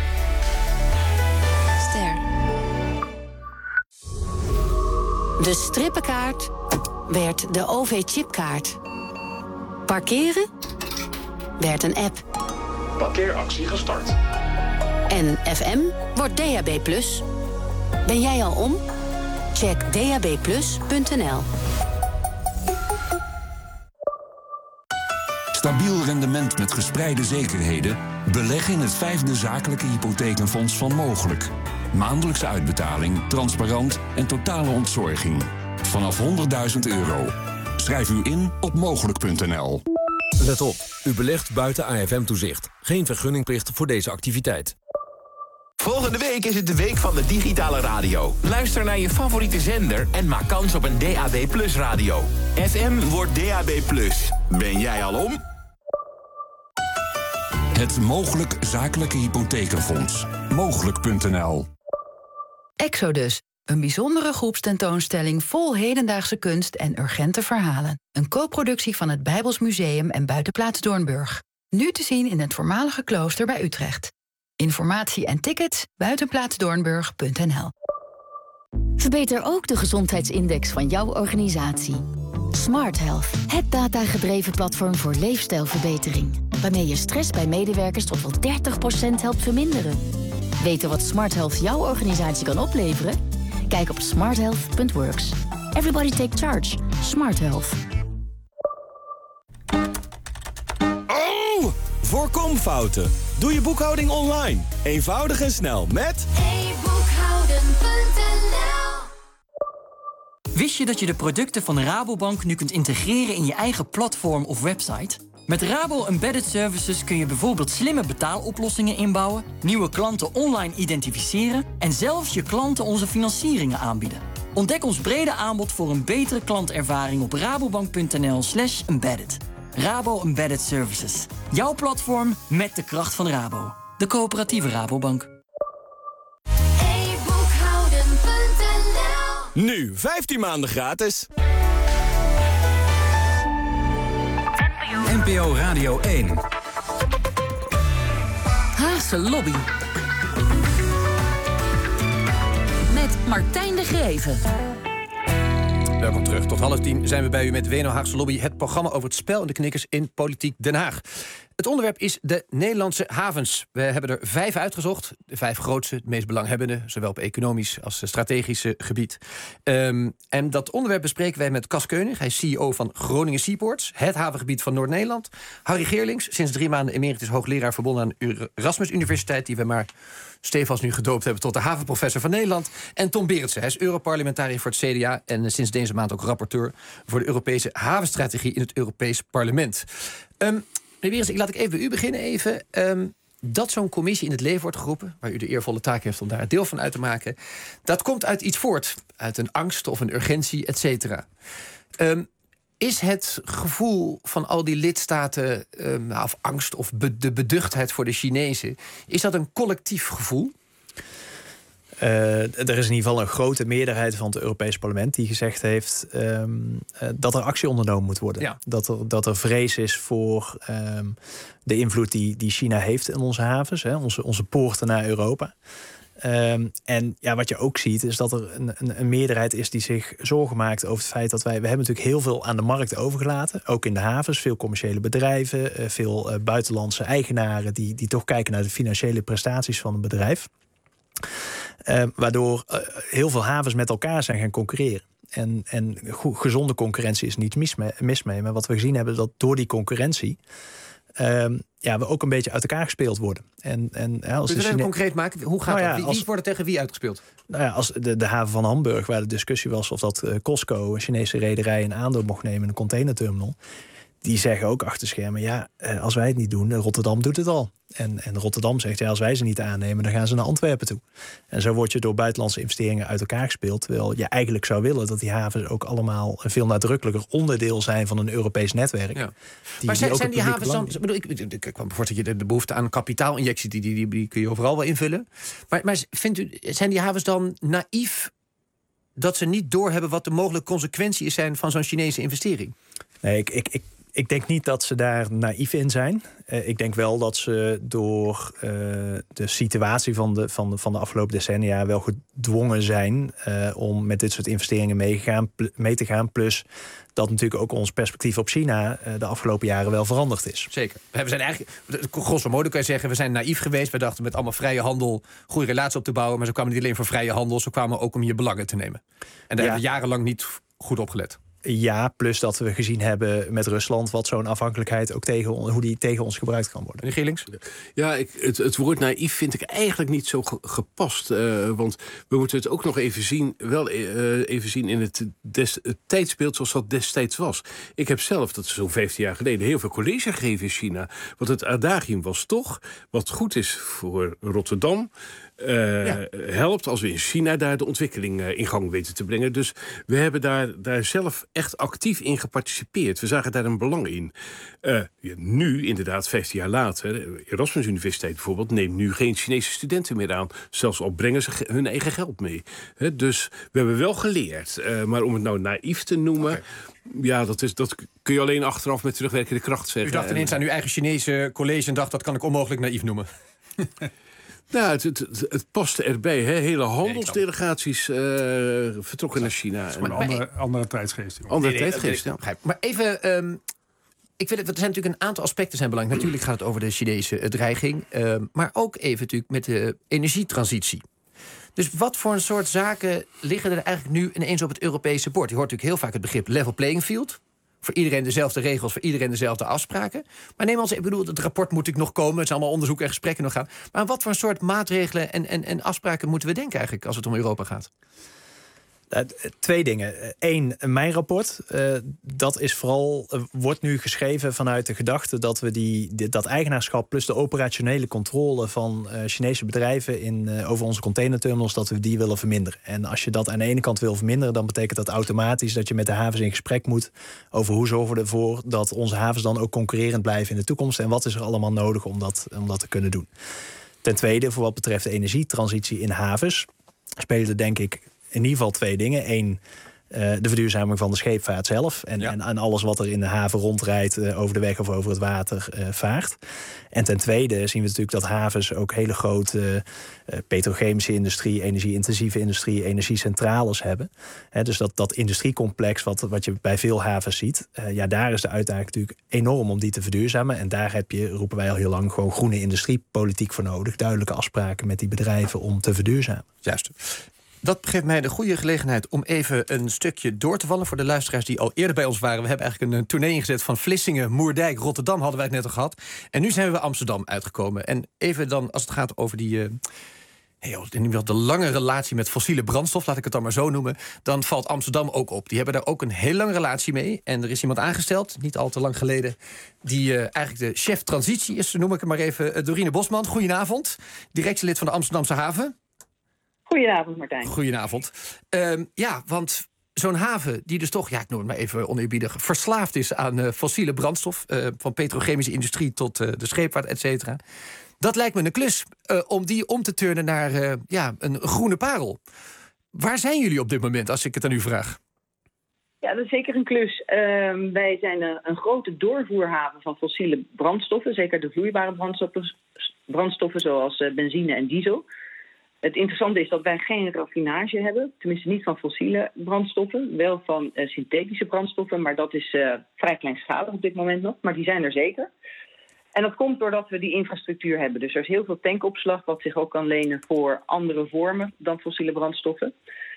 Ster. De strippenkaart werd de OV-chipkaart. Parkeren werd een app. Parkeeractie gestart. En FM wordt DAB+. Ben jij al om? Check dabplus.nl. Stabiel rendement met gespreide zekerheden? Beleg in het 5e zakelijke hypothekenfonds van Mogelijk. Maandelijkse uitbetaling, transparant en totale ontzorging. Vanaf €100.000. Schrijf u in op mogelijk.nl. Let op, u belegt buiten AFM-toezicht. Geen vergunningplicht voor deze activiteit. Volgende week is het de week van de digitale radio. Luister naar je favoriete zender en maak kans op een DAB+ radio. FM wordt DAB+. Ben jij al om? Het Mogelijk Zakelijke Hypothekenfonds. Mogelijk.nl. Exodus, een bijzondere groepstentoonstelling vol hedendaagse kunst en urgente verhalen. Een co-productie van het Bijbels Museum en Buitenplaats Doornburg. Nu te zien in het voormalige klooster bij Utrecht. Informatie en tickets buitenplaatsdoornburg.nl. Verbeter ook de gezondheidsindex van jouw organisatie. Smart Health, het datagedreven platform voor leefstijlverbetering. Waarmee je stress bij medewerkers tot wel 30% helpt verminderen. Weten wat Smart Health jouw organisatie kan opleveren? Kijk op smarthealth.works. Everybody take charge. Smart Health. Oh! Voorkom fouten. Doe je boekhouding online. Eenvoudig en snel met e-boekhouden.nl. Wist je dat je de producten van Rabobank nu kunt integreren in je eigen platform of website? Met Rabo Embedded Services kun je bijvoorbeeld slimme betaaloplossingen inbouwen, nieuwe klanten online identificeren en zelfs je klanten onze financieringen aanbieden. Ontdek ons brede aanbod voor een betere klantervaring op rabobank.nl/embedded. Rabo Embedded Services. Jouw platform met de kracht van Rabo. De coöperatieve Rabobank. e-boekhouden.nl. Nu 15 maanden gratis. NPO Radio 1. Haagse Lobby. Met Martijn de Greven. Welkom terug. Tot 9:30 zijn we bij u met WNO Haagse Lobby. Het programma over het spel en de knikkers in Politiek Den Haag. Het onderwerp is de Nederlandse havens. We hebben er 5 uitgezocht. De 5 grootste, de meest belanghebbende. Zowel op economisch als strategisch gebied. En dat onderwerp bespreken wij met Cas Keunig. Hij is CEO van Groningen Seaports. Het havengebied van Noord-Nederland. Harry Geerlings, sinds 3 maanden emeritus hoogleraar verbonden aan de Erasmus Universiteit. Die we maar stevast nu gedoopt hebben tot de havenprofessor van Nederland. En Tom Berendsen, hij is Europarlementariër voor het CDA... en sinds deze maand ook rapporteur voor de Europese havenstrategie in het Europees Parlement. Meneer Berendsen, laat ik even bij u beginnen. Dat zo'n commissie in het leven wordt geroepen, waar u de eervolle taak heeft om daar deel van uit te maken, dat komt uit iets voort. Uit een angst of een urgentie, et cetera. Is het gevoel van al die lidstaten, of angst of de beduchtheid voor de Chinezen, is dat een collectief gevoel? Er is in ieder geval een grote meerderheid van het Europees Parlement die gezegd heeft dat er actie ondernomen moet worden. Ja. Dat er vrees is voor de invloed die China heeft in onze havens, onze poorten naar Europa. En ja, wat je ook ziet is dat er een meerderheid is die zich zorgen maakt over het feit dat we hebben natuurlijk heel veel aan de markt overgelaten. Ook in de havens, veel commerciële bedrijven, veel buitenlandse eigenaren die toch kijken naar de financiële prestaties van een bedrijf. Waardoor heel veel havens met elkaar zijn gaan concurreren. En gezonde concurrentie is niets mis mee. Maar wat we gezien hebben, dat door die concurrentie we ook een beetje uit elkaar gespeeld worden. Als Kun je dat concreet maken? Hoe gaat dat? Wie wordt er tegen wie uitgespeeld? Als de haven van Hamburg, waar de discussie was of dat COSCO, een Chinese rederij, een aandeel mocht nemen in een containerterminal. Die zeggen ook achter schermen, als wij het niet doen, Rotterdam doet het al. En Rotterdam zegt, als wij ze niet aannemen, dan gaan ze naar Antwerpen toe. En zo word je door buitenlandse investeringen uit elkaar gespeeld. Terwijl je eigenlijk zou willen dat die havens ook allemaal veel nadrukkelijker onderdeel zijn van een Europees netwerk. Ja. Maar zijn die havens dan... Ik kwam voor dat je de behoefte aan kapitaalinjectie, die kun je overal wel invullen. Maar vindt u, zijn die havens dan naïef dat ze niet doorhebben wat de mogelijke consequenties zijn van zo'n Chinese investering? Nee, ik denk niet dat ze daar naïef in zijn. Ik denk wel dat ze door de situatie van de afgelopen decennia wel gedwongen zijn om met dit soort investeringen mee te gaan. Plus dat natuurlijk ook ons perspectief op China de afgelopen jaren wel veranderd is. Zeker. We zijn eigenlijk, grosso modo kan je zeggen, we zijn naïef geweest. We dachten met allemaal vrije handel goede relatie op te bouwen. Maar ze kwamen niet alleen voor vrije handel, ze kwamen ook om hier belangen te nemen. En daar hebben we jarenlang niet goed op gelet. Ja, plus dat we gezien hebben met Rusland wat zo'n afhankelijkheid ook hoe die tegen ons gebruikt kan worden. Meneer Geerlings? Ja, het woord naïef vind ik eigenlijk niet zo gepast. Want we moeten het ook nog even zien, in het tijdsbeeld zoals dat destijds was. Ik heb zelf, dat is zo'n 15 jaar geleden, heel veel college gegeven in China. Want het adagium was toch, wat goed is voor Rotterdam, helpt als we in China daar de ontwikkeling in gang weten te brengen. Dus we hebben daar zelf echt actief in geparticipeerd. We zagen daar een belang in. Nu, inderdaad, 15 jaar later, de Erasmus Universiteit bijvoorbeeld neemt nu geen Chinese studenten meer aan. Zelfs al brengen ze hun eigen geld mee. Dus we hebben wel geleerd. Maar om het nou naïef te noemen, dat kun je alleen achteraf met terugwerkende kracht zeggen. U dacht ineens aan uw eigen Chinese college en dacht, dat kan ik onmogelijk naïef noemen. Nou, het paste erbij. Hele handelsdelegaties vertrokken naar China. Andere tijdsgeest. Andere tijdsgeest, ja. Maar even, er zijn natuurlijk een aantal aspecten zijn belangrijk. Natuurlijk gaat het over de Chinese dreiging. Maar ook even natuurlijk met de energietransitie. Dus wat voor een soort zaken liggen er eigenlijk nu ineens op het Europese bord? Je hoort natuurlijk heel vaak het begrip level playing field. Voor iedereen dezelfde regels, voor iedereen dezelfde afspraken. Maar neem ons, ik bedoel, het rapport moet natuurlijk nog komen. Het zijn allemaal onderzoeken en gesprekken nog gaan. Maar wat voor een soort maatregelen en afspraken moeten we denken eigenlijk als het om Europa gaat? 2 dingen. 1, mijn rapport. Dat is vooral, wordt nu geschreven vanuit de gedachte dat we dat eigenaarschap plus de operationele controle van Chinese bedrijven over onze containerterminals, dat we die willen verminderen. En als je dat aan de ene kant wil verminderen, dan betekent dat automatisch dat je met de havens in gesprek moet over hoe zorgen we ervoor dat onze havens dan ook concurrerend blijven in de toekomst en wat is er allemaal nodig om dat te kunnen doen. Ten tweede, voor wat betreft de energietransitie in havens, spelen er denk ik in ieder geval 2 dingen. 1, de verduurzaming van de scheepvaart zelf. En alles wat er in de haven rondrijdt, over de weg of over het water vaart. En ten tweede zien we natuurlijk dat havens ook hele grote petrochemische industrie, energie-intensieve industrie, energiecentrales hebben. Dus dat industriecomplex wat je bij veel havens ziet, daar is de uitdaging natuurlijk enorm om die te verduurzamen. En daar roepen wij al heel lang, gewoon groene industriepolitiek voor nodig. Duidelijke afspraken met die bedrijven om te verduurzamen. Juist. Dat geeft mij de goede gelegenheid om even een stukje door te vallen voor de luisteraars die al eerder bij ons waren. We hebben eigenlijk een tournee ingezet van Vlissingen, Moerdijk, Rotterdam hadden wij het net al gehad. En nu zijn we bij Amsterdam uitgekomen. En even dan, als het gaat over de lange relatie met fossiele brandstof, laat ik het dan maar zo noemen, dan valt Amsterdam ook op. Die hebben daar ook een heel lange relatie mee. En er is iemand aangesteld, niet al te lang geleden, die eigenlijk de chef transitie is, noem ik het maar even, Dorine Bosman. Goedenavond, directielid van de Amsterdamse haven. Goedenavond, Martijn. Goedenavond. Want zo'n haven die dus toch, ik noem het maar even oneerbiedig, verslaafd is aan fossiele brandstof, van petrochemische industrie tot de scheepvaart, et cetera. Dat lijkt me een klus om die om te turnen naar een groene parel. Waar zijn jullie op dit moment, als ik het aan u vraag? Ja, dat is zeker een klus. Wij zijn een grote doorvoerhaven van fossiele brandstoffen, zeker de vloeibare brandstoffen zoals benzine en diesel. Het interessante is dat wij geen raffinage hebben, tenminste niet van fossiele brandstoffen, wel van synthetische brandstoffen, maar dat is vrij kleinschalig op dit moment nog, maar die zijn er zeker. En dat komt doordat we die infrastructuur hebben. Dus er is heel veel tankopslag wat zich ook kan lenen voor andere vormen dan fossiele brandstoffen.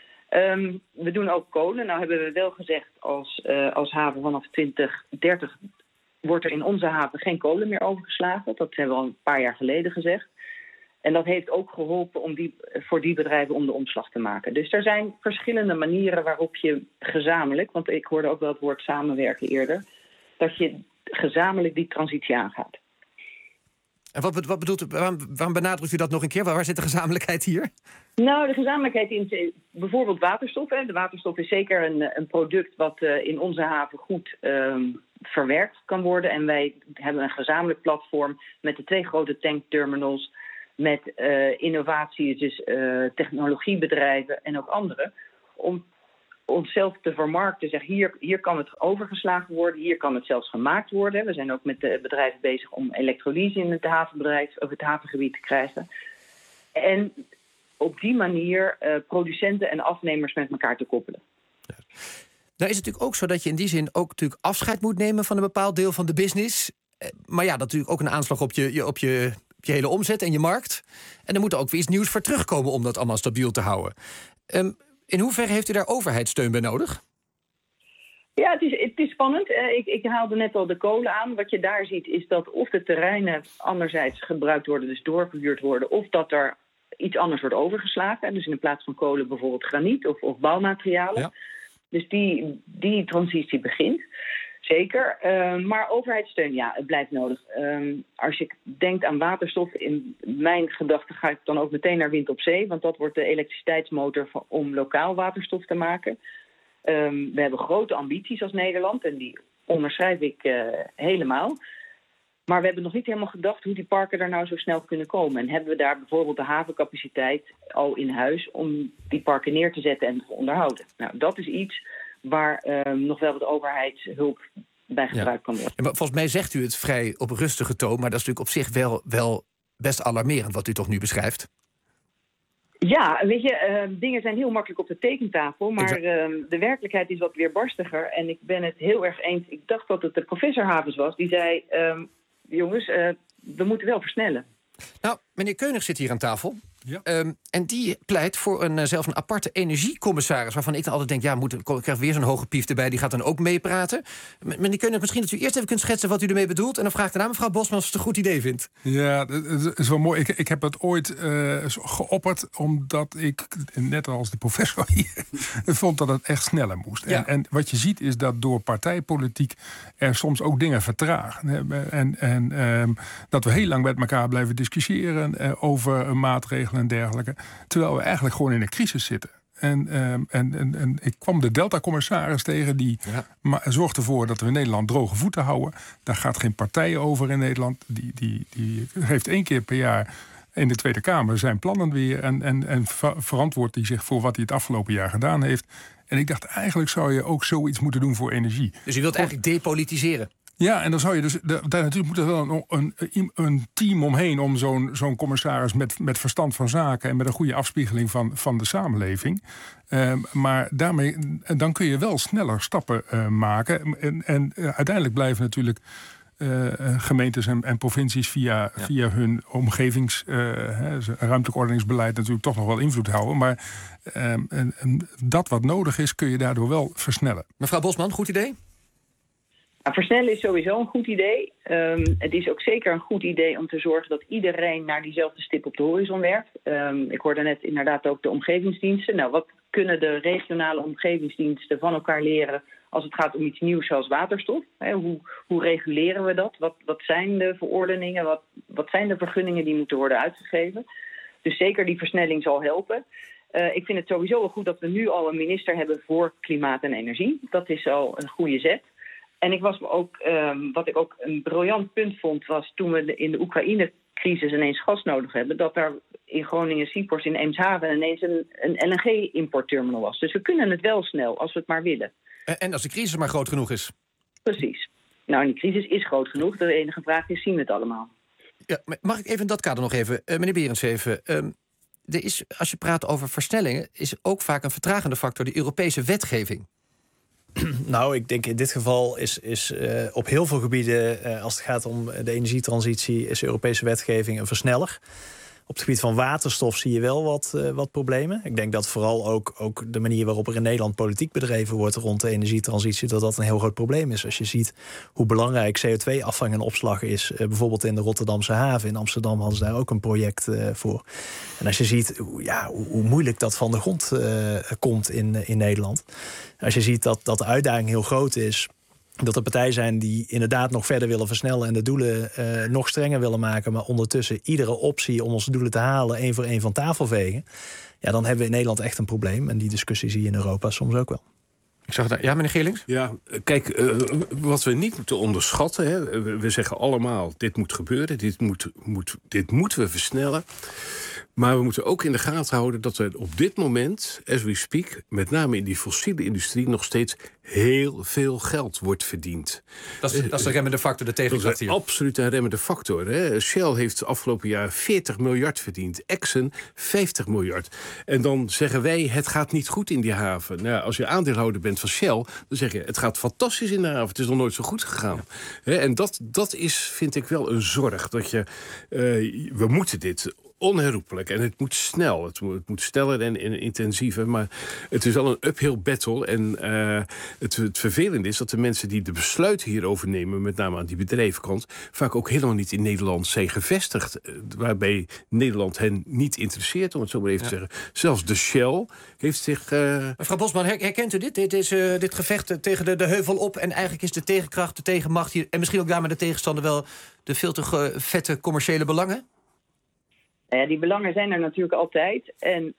We doen ook kolen. Nou hebben we wel gezegd als haven vanaf 2030 wordt er in onze haven geen kolen meer overgeslagen. Dat hebben we al een paar jaar geleden gezegd. En dat heeft ook geholpen voor die bedrijven om de omslag te maken. Dus er zijn verschillende manieren waarop je gezamenlijk, want ik hoorde ook wel het woord samenwerken eerder, dat je gezamenlijk die transitie aangaat. En wat bedoelt u, waarom benadrukt u dat nog een keer? Waar zit de gezamenlijkheid hier? Nou, de gezamenlijkheid in bijvoorbeeld waterstof. De waterstof is zeker een product wat in onze haven goed verwerkt kan worden. En wij hebben een gezamenlijk platform met de 2 grote tankterminals, met innovaties, dus technologiebedrijven en ook anderen, om onszelf te vermarkten. Zeg, hier kan het overgeslagen worden, hier kan het zelfs gemaakt worden. We zijn ook met de bedrijven bezig om elektrolyse in het het havengebied te krijgen. En op die manier producenten en afnemers met elkaar te koppelen. Ja. Nou is het natuurlijk ook zo dat je in die zin ook natuurlijk afscheid moet nemen van een bepaald deel van de business. Maar dat natuurlijk ook een aanslag op je hele omzet en je markt. En er moet ook weer iets nieuws voor terugkomen om dat allemaal stabiel te houden. In hoeverre heeft u daar overheidssteun bij nodig? Ja, het is spannend. Ik haalde net al de kolen aan. Wat je daar ziet is dat of de terreinen anderzijds gebruikt worden, dus doorverhuurd worden, of dat er iets anders wordt overgeslagen. Dus in plaats van kolen bijvoorbeeld graniet of bouwmaterialen. Ja. Dus die transitie begint. Zeker. Maar overheidssteun, het blijft nodig. Als je denkt aan waterstof, in mijn gedachten ga ik dan ook meteen naar wind op zee. Want dat wordt de elektriciteitsmotor om lokaal waterstof te maken. We hebben grote ambities als Nederland en die onderschrijf ik helemaal. Maar we hebben nog niet helemaal gedacht hoe die parken daar nou zo snel kunnen komen. En hebben we daar bijvoorbeeld de havencapaciteit al in huis om die parken neer te zetten en te onderhouden. Nou, dat is iets waar nog wel wat overheidshulp bij gebruikt kan worden. Ja, maar volgens mij zegt u het vrij op rustige toon, maar dat is natuurlijk op zich wel best alarmerend wat u toch nu beschrijft. Ja, weet je, dingen zijn heel makkelijk op de tekentafel, maar de werkelijkheid is wat weerbarstiger. En ik ben het heel erg eens. Ik dacht dat het de professor Havens was, die zei, jongens, we moeten wel versnellen. Nou, meneer Keunig zit hier aan tafel. Ja. En die pleit voor zelfs een aparte energiecommissaris, waarvan ik dan altijd denk, ik krijg weer zo'n hoge pief erbij, die gaat dan ook meepraten. Meneer Keunig, misschien dat u eerst even kunt schetsen wat u ermee bedoelt, en dan vraag ik daarna mevrouw Bosman of ze het een goed idee vindt. Ja, dat is wel mooi. Ik heb het ooit geopperd, omdat ik, net als de professor hier, vond dat het echt sneller moest. Ja. En wat je ziet is dat door partijpolitiek er soms ook dingen vertragen. En dat we heel lang met elkaar blijven discussiëren over maatregelen en dergelijke, terwijl we eigenlijk gewoon in een crisis zitten. En ik kwam de Delta-commissaris tegen, die zorgt ervoor dat we in Nederland droge voeten houden. Daar gaat geen partij over in Nederland. Die geeft 1 keer per jaar in de Tweede Kamer zijn plannen weer en verantwoordt hij zich voor wat hij het afgelopen jaar gedaan heeft. En ik dacht, eigenlijk zou je ook zoiets moeten doen voor energie. Dus je wilt eigenlijk depolitiseren? Ja, en dan zou je dus... Daar natuurlijk moet er wel een team omheen... om zo'n commissaris met verstand van zaken... en met een goede afspiegeling van de samenleving. Maar daarmee... dan kun je wel sneller stappen maken. En uiteindelijk blijven natuurlijk... gemeentes en provincies via hun ruimtelijk ordeningsbeleid natuurlijk toch nog wel invloed houden. Maar dat wat nodig is, kun je daardoor wel versnellen. Mevrouw Bosman, goed idee? Nou, versnellen is sowieso een goed idee. Het is ook zeker een goed idee om te zorgen dat iedereen naar diezelfde stip op de horizon werkt. Ik hoorde net inderdaad ook de omgevingsdiensten. Nou, wat kunnen de regionale omgevingsdiensten van elkaar leren als het gaat om iets nieuws zoals waterstof? Hoe reguleren we dat? Wat zijn de verordeningen? Wat zijn de vergunningen die moeten worden uitgegeven? Dus zeker die versnelling zal helpen. Ik vind het sowieso wel goed dat we nu al een minister hebben voor klimaat en energie. Dat is al een goede zet. En ik was me ook, wat ik ook een briljant punt vond, was toen we in de Oekraïne-crisis ineens gas nodig hebben, dat daar in Groningen-Siephorst in Eemshaven ineens een LNG-importterminal was. Dus we kunnen het wel snel, als we het maar willen. En als de crisis maar groot genoeg is? Precies. Nou, die crisis is groot genoeg. De enige vraag is, zien we het allemaal? Ja, mag ik even in dat kader nog even, meneer Berends even... er is, als je praat over versnellingen, is ook vaak een vertragende factor de Europese wetgeving. Nou, ik denk in dit geval is op heel veel gebieden, als het gaat om de energietransitie, is de Europese wetgeving een versneller. Op het gebied van waterstof zie je wel wat problemen. Ik denk dat vooral ook de manier waarop er in Nederland politiek bedreven wordt rond de energietransitie, dat een heel groot probleem is. Als je ziet hoe belangrijk CO2-afvang en opslag is, bijvoorbeeld in de Rotterdamse haven. In Amsterdam hadden ze daar ook een project voor. En als je ziet hoe moeilijk dat van de grond komt in Nederland. Als je ziet dat de uitdaging heel groot is, dat er partijen zijn die inderdaad nog verder willen versnellen en de doelen nog strenger willen maken, maar ondertussen iedere optie om onze doelen te halen één voor één van tafel vegen. Ja, dan hebben we in Nederland echt een probleem. En die discussie zie je in Europa soms ook wel. Ik zag dat. Ja, meneer Geerlings? Ja, kijk, wat we niet moeten onderschatten, hè, we zeggen allemaal, dit moet gebeuren, dit moeten we versnellen. Maar we moeten ook in de gaten houden dat er op dit moment, as we speak, met name in die fossiele industrie, nog steeds heel veel geld wordt verdiend. Dat is de remmende factor, de tegenkracht hier. Absoluut een remmende factor. Hè. Shell heeft afgelopen jaar 40 miljard verdiend. Exxon 50 miljard. En dan zeggen wij, het gaat niet goed in die haven. Nou, als je aandeelhouder bent van Shell, dan zeg je, het gaat fantastisch in de haven. Het is nog nooit zo goed gegaan. Ja. En dat is, vind ik, wel een zorg. Dat we moeten dit onherroepelijk. En het moet snel. Het moet sneller en intensiever. Maar het is wel een uphill battle. En het vervelende is dat de mensen die de besluiten hierover nemen, met name aan die bedrijvenkant, vaak ook helemaal niet in Nederland zijn gevestigd. Waarbij Nederland hen niet interesseert, om het zo maar even te zeggen. Zelfs de Shell heeft zich... Mevrouw Bosman, herkent u dit? Dit gevecht tegen de heuvel op. En eigenlijk is de tegenkracht, de tegenmacht hier, en misschien ook daarmee de tegenstander wel de veel te vette commerciële belangen? Ja, die belangen zijn er natuurlijk altijd. En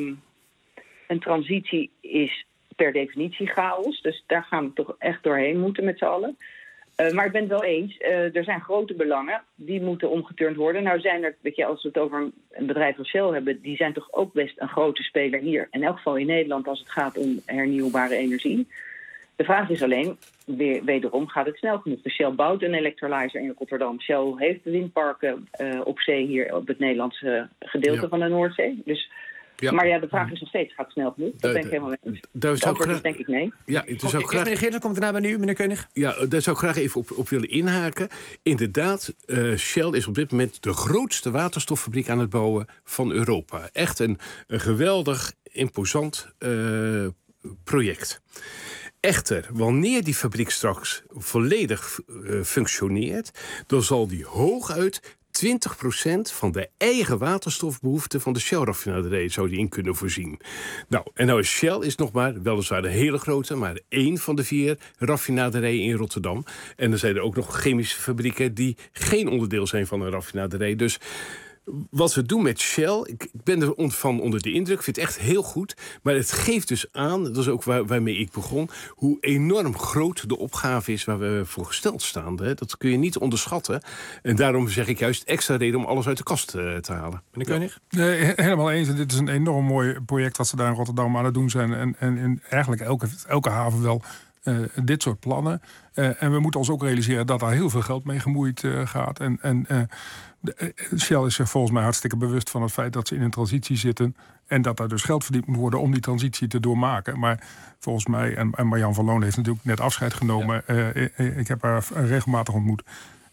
een transitie is per definitie chaos. Dus daar gaan we toch echt doorheen moeten met z'n allen. Maar ik ben het wel eens. Er zijn grote belangen. Die moeten omgeturnd worden. Nou zijn er, weet je, als we het over een bedrijf als Shell hebben, die zijn toch ook best een grote speler hier. In elk geval in Nederland als het gaat om hernieuwbare energie. De vraag is alleen, wederom, gaat het snel genoeg? De Shell bouwt een electrolyzer in Rotterdam. Shell heeft windparken op zee hier op het Nederlandse gedeelte van de Noordzee. Dus, maar ja, de vraag is nog steeds, gaat het snel genoeg? Dat ben ik helemaal mee eens. De antwoord is denk ik nee. Ja, meneer Geerlings, komt daarna bij u, meneer Keunig? Ja, daar zou ik graag even op willen inhaken. Inderdaad, Shell is op dit moment de grootste waterstoffabriek aan het bouwen van Europa. Echt een geweldig, imposant project. Echter, wanneer die fabriek straks volledig functioneert, dan zal die hooguit 20% van de eigen waterstofbehoefte van de Shell-raffinaderij zou die in kunnen voorzien. Nou, en nou is Shell nog maar, weliswaar een hele grote, maar 1 van de 4 raffinaderijen in Rotterdam. En er zijn er ook nog chemische fabrieken die geen onderdeel zijn van een raffinaderij. Dus wat we doen met Shell, ik ben er van onder de indruk. Ik vind het echt heel goed. Maar het geeft dus aan, dat is ook waarmee ik begon, hoe enorm groot de opgave is waar we voor gesteld staan. Hè? Dat kun je niet onderschatten. En daarom zeg ik juist extra reden om alles uit de kast te halen. Meneer Koenig? Nee, helemaal eens. Dit is een enorm mooi project wat ze daar in Rotterdam aan het doen zijn. En in eigenlijk elke haven wel dit soort plannen. En we moeten ons ook realiseren dat daar heel veel geld mee gemoeid gaat. Shell is zich volgens mij hartstikke bewust van het feit dat ze in een transitie zitten. En dat daar dus geld verdiend moet worden om die transitie te doormaken. Maar volgens mij, en Marjan van Loon heeft natuurlijk net afscheid genomen. Ja. Ik heb haar regelmatig ontmoet.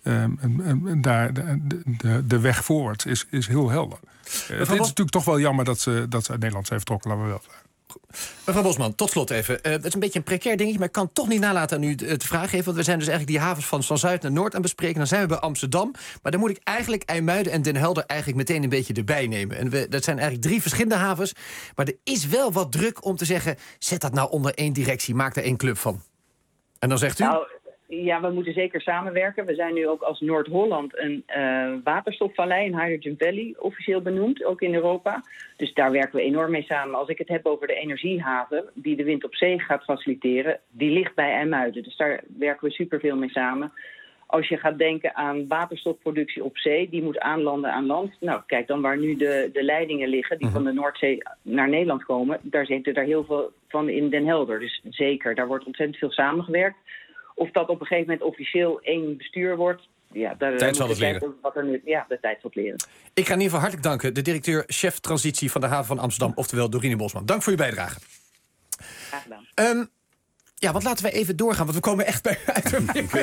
De weg voorwaarts is heel helder. Het is natuurlijk toch wel jammer dat ze uit Nederland zijn vertrokken, laten we wel zeggen. Mevrouw Bosman, tot slot even. Het is een beetje een precair dingetje, maar ik kan het toch niet nalaten aan u te vragen geven. Want we zijn dus eigenlijk die havens van Zuid naar Noord aan het bespreken. Dan zijn we bij Amsterdam. Maar dan moet ik eigenlijk IJmuiden en Den Helder eigenlijk meteen een beetje erbij nemen. En dat zijn eigenlijk 3 verschillende havens. Maar er is wel wat druk om te zeggen, zet dat nou onder 1 directie. Maak er 1 club van. En dan zegt u? Nou, ja, we moeten zeker samenwerken. We zijn nu ook als Noord-Holland een waterstofvallei, een Hydrogen Valley, officieel benoemd, ook in Europa. Dus daar werken we enorm mee samen. Als ik het heb over de energiehaven die de wind op zee gaat faciliteren, die ligt bij IJmuiden. Dus daar werken we superveel mee samen. Als je gaat denken aan waterstofproductie op zee, die moet aanlanden aan land. Nou, kijk dan waar nu de leidingen liggen, die van de Noordzee naar Nederland komen. Daar zitten er heel veel van in Den Helder. Dus zeker, daar wordt ontzettend veel samengewerkt. Of dat op een gegeven moment officieel 1 bestuur wordt. Ja, tijd zal het leren. Wat er nu, ja, de tijd zal het leren. Ik ga in ieder geval hartelijk danken. De directeur-chef transitie van de haven van Amsterdam. Oftewel Dorine Bosman. Dank voor uw bijdrage. Graag gedaan. Ja, want laten we even doorgaan. Want we komen echt bij u uit.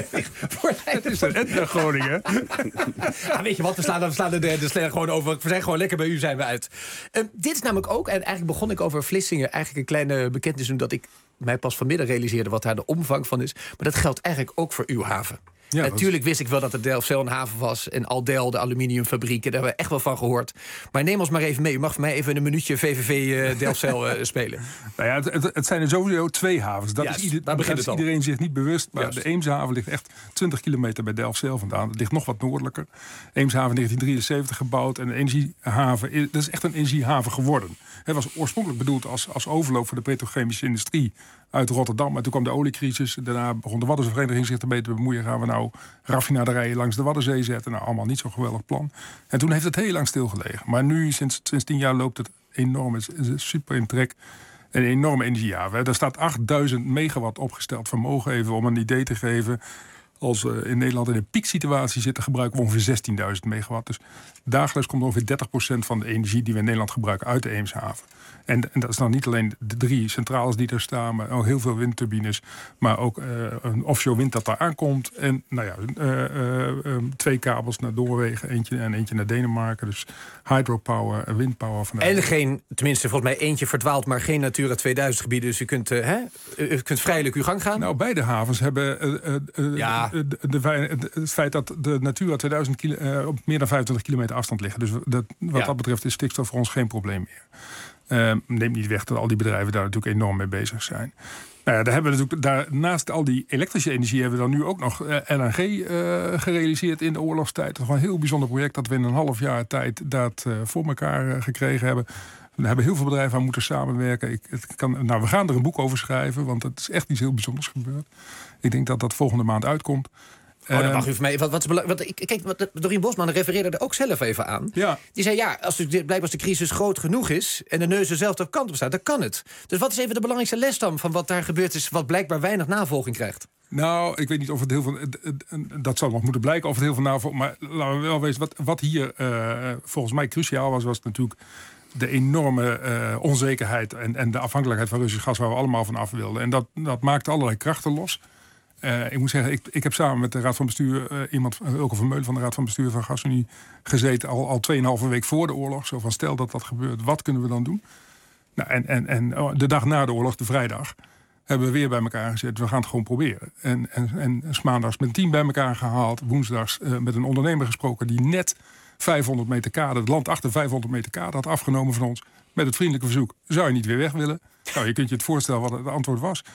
Het is een Etna Groningen. Weet je wat, we slaan de sler gewoon over. We zijn gewoon lekker bij u, zijn we uit. Dit is namelijk ook, en eigenlijk begon ik over Vlissingen eigenlijk een kleine bekentenis doen dat ik mij pas vanmiddag realiseerde wat daar de omvang van is. Maar dat geldt eigenlijk ook voor uw haven. Ja, natuurlijk wist ik wel dat het Delfzijl een haven was. En Aldel, de aluminiumfabrieken, daar hebben we echt wel van gehoord. Maar neem ons maar even mee. U mag voor mij even een minuutje VVV Delfzijl spelen. Nou ja, het zijn er sowieso 2 havens. Dat Juist, is iedereen zich niet bewust. Maar Juist. De Eemshaven ligt echt 20 kilometer bij Delfzijl vandaan. Het ligt nog wat noordelijker. Eemshaven 1973 gebouwd. En de energiehaven, dat is echt een energiehaven geworden. Het was oorspronkelijk bedoeld als overloop voor de petrochemische industrie uit Rotterdam. Maar toen kwam de oliecrisis. Daarna begon de Waddenvereniging zich ermee te bemoeien. Gaan we nou raffinaderijen langs de Waddenzee zetten? Nou, allemaal niet zo'n geweldig plan. En toen heeft het heel lang stilgelegen. Maar nu, sinds 10 jaar, loopt het enorm. Het is super in trek. Een enorme energiehaven. Daar staat 8000 megawatt opgesteld vermogen. Even om een idee te geven. Als we in Nederland in een pieksituatie zitten, gebruiken we ongeveer 16.000 megawatt. Dus dagelijks komt ongeveer 30% van de energie die we in Nederland gebruiken uit de Eemshaven. En dat is dan niet alleen de 3 centrales die er staan, maar ook heel veel windturbines. Maar ook een offshore wind dat daar aankomt. En 2 kabels naar Noorwegen, eentje naar Denemarken. Dus hydropower en windpower. En geen, tenminste volgens mij eentje verdwaald, maar geen Natura 2000 gebieden. Dus u kunt vrijelijk uw gang gaan. Nou, beide havens hebben het feit dat de Natura 2000 op meer dan 25 kilometer afstand liggen. Dus dat betreft is stikstof voor ons geen probleem meer. Neemt niet weg dat al die bedrijven daar natuurlijk enorm mee bezig zijn. Nou ja, daar hebben we natuurlijk naast al die elektrische energie hebben we dan nu ook nog LNG gerealiseerd in de oorlogstijd. Dat is een heel bijzonder project dat we in een half jaar tijd dat voor elkaar gekregen hebben. Daar hebben heel veel bedrijven aan moeten samenwerken. We gaan er een boek over schrijven, want het is echt iets heel bijzonders gebeurd. Ik denk dat dat volgende maand uitkomt. Dat mag u voor mij. Dorien Bosman refereerde er ook zelf even aan. Ja. Die zei, blijkbaar als de crisis groot genoeg is en de neus dezelfde kant op staat, dan kan het. Dus wat is even de belangrijkste les dan van wat daar gebeurd is, wat blijkbaar weinig navolging krijgt? Nou, ik weet niet of het heel veel. Dat zal nog moeten blijken of het heel veel navolging. Maar laten we wel weten, wat hier volgens mij cruciaal was natuurlijk de enorme onzekerheid en de afhankelijkheid van Russisch gas waar we allemaal van af wilden. En dat maakte allerlei krachten los. Ik moet zeggen, ik heb samen met de Raad van Bestuur, Ulke Vermeulen van de Raad van Bestuur van GasUnie, gezeten al 2,5 week voor de oorlog. Zo van, stel dat gebeurt, wat kunnen we dan doen? Nou, en de dag na de oorlog, de vrijdag, hebben we weer bij elkaar gezet. We gaan het gewoon proberen. En 's maandags met een team bij elkaar gehaald. Woensdags met een ondernemer gesproken die net 500 meter kade, het land achter 500 meter kade had afgenomen van ons. Met het vriendelijke verzoek, zou je niet weer weg willen? Nou, je kunt je het voorstellen wat het antwoord was.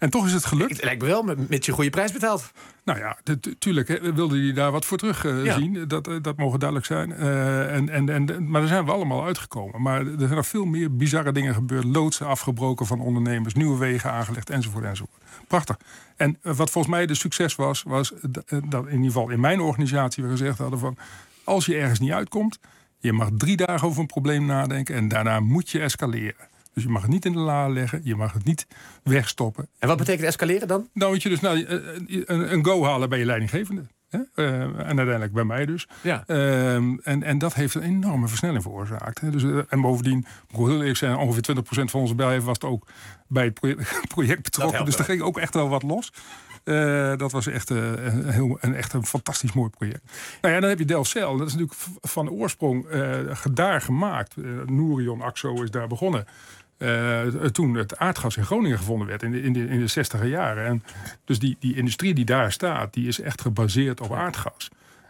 En toch is het gelukt. Het lijkt me wel, met je goede prijs betaald. Nou ja, tuurlijk wilde hij daar wat voor terug zien. Dat mogen duidelijk zijn. Maar daar zijn we allemaal uitgekomen. Maar er zijn nog veel meer bizarre dingen gebeurd. Loodsen afgebroken van ondernemers. Nieuwe wegen aangelegd, enzovoort. Prachtig. En wat volgens mij de succes was dat in ieder geval in mijn organisatie we gezegd hadden van, als je ergens niet uitkomt, je mag 3 dagen over een probleem nadenken en daarna moet je escaleren. Dus je mag het niet in de la leggen, je mag het niet wegstoppen. En wat betekent escaleren dan? Nou moet je dus een go halen bij je leidinggevende. En uiteindelijk bij mij dus. Ja. En dat heeft een enorme versnelling veroorzaakt. Dus, en bovendien, ik wil heel eerlijk zijn, ongeveer 20% van onze bedrijven was het ook bij het project betrokken. Dus er ging ook echt wel wat los. Dat was echt een fantastisch mooi project. Nou ja, dan heb je Delfzijl. Dat is natuurlijk van oorsprong daar gemaakt. Nourion Axo is daar begonnen. Toen het aardgas in Groningen gevonden werd in de 60er jaren. En dus die industrie die daar staat, die is echt gebaseerd op aardgas.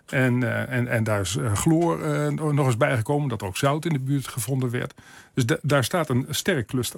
En daar is chloor nog eens bijgekomen, dat er ook zout in de buurt gevonden werd. Dus daar staat een sterk cluster.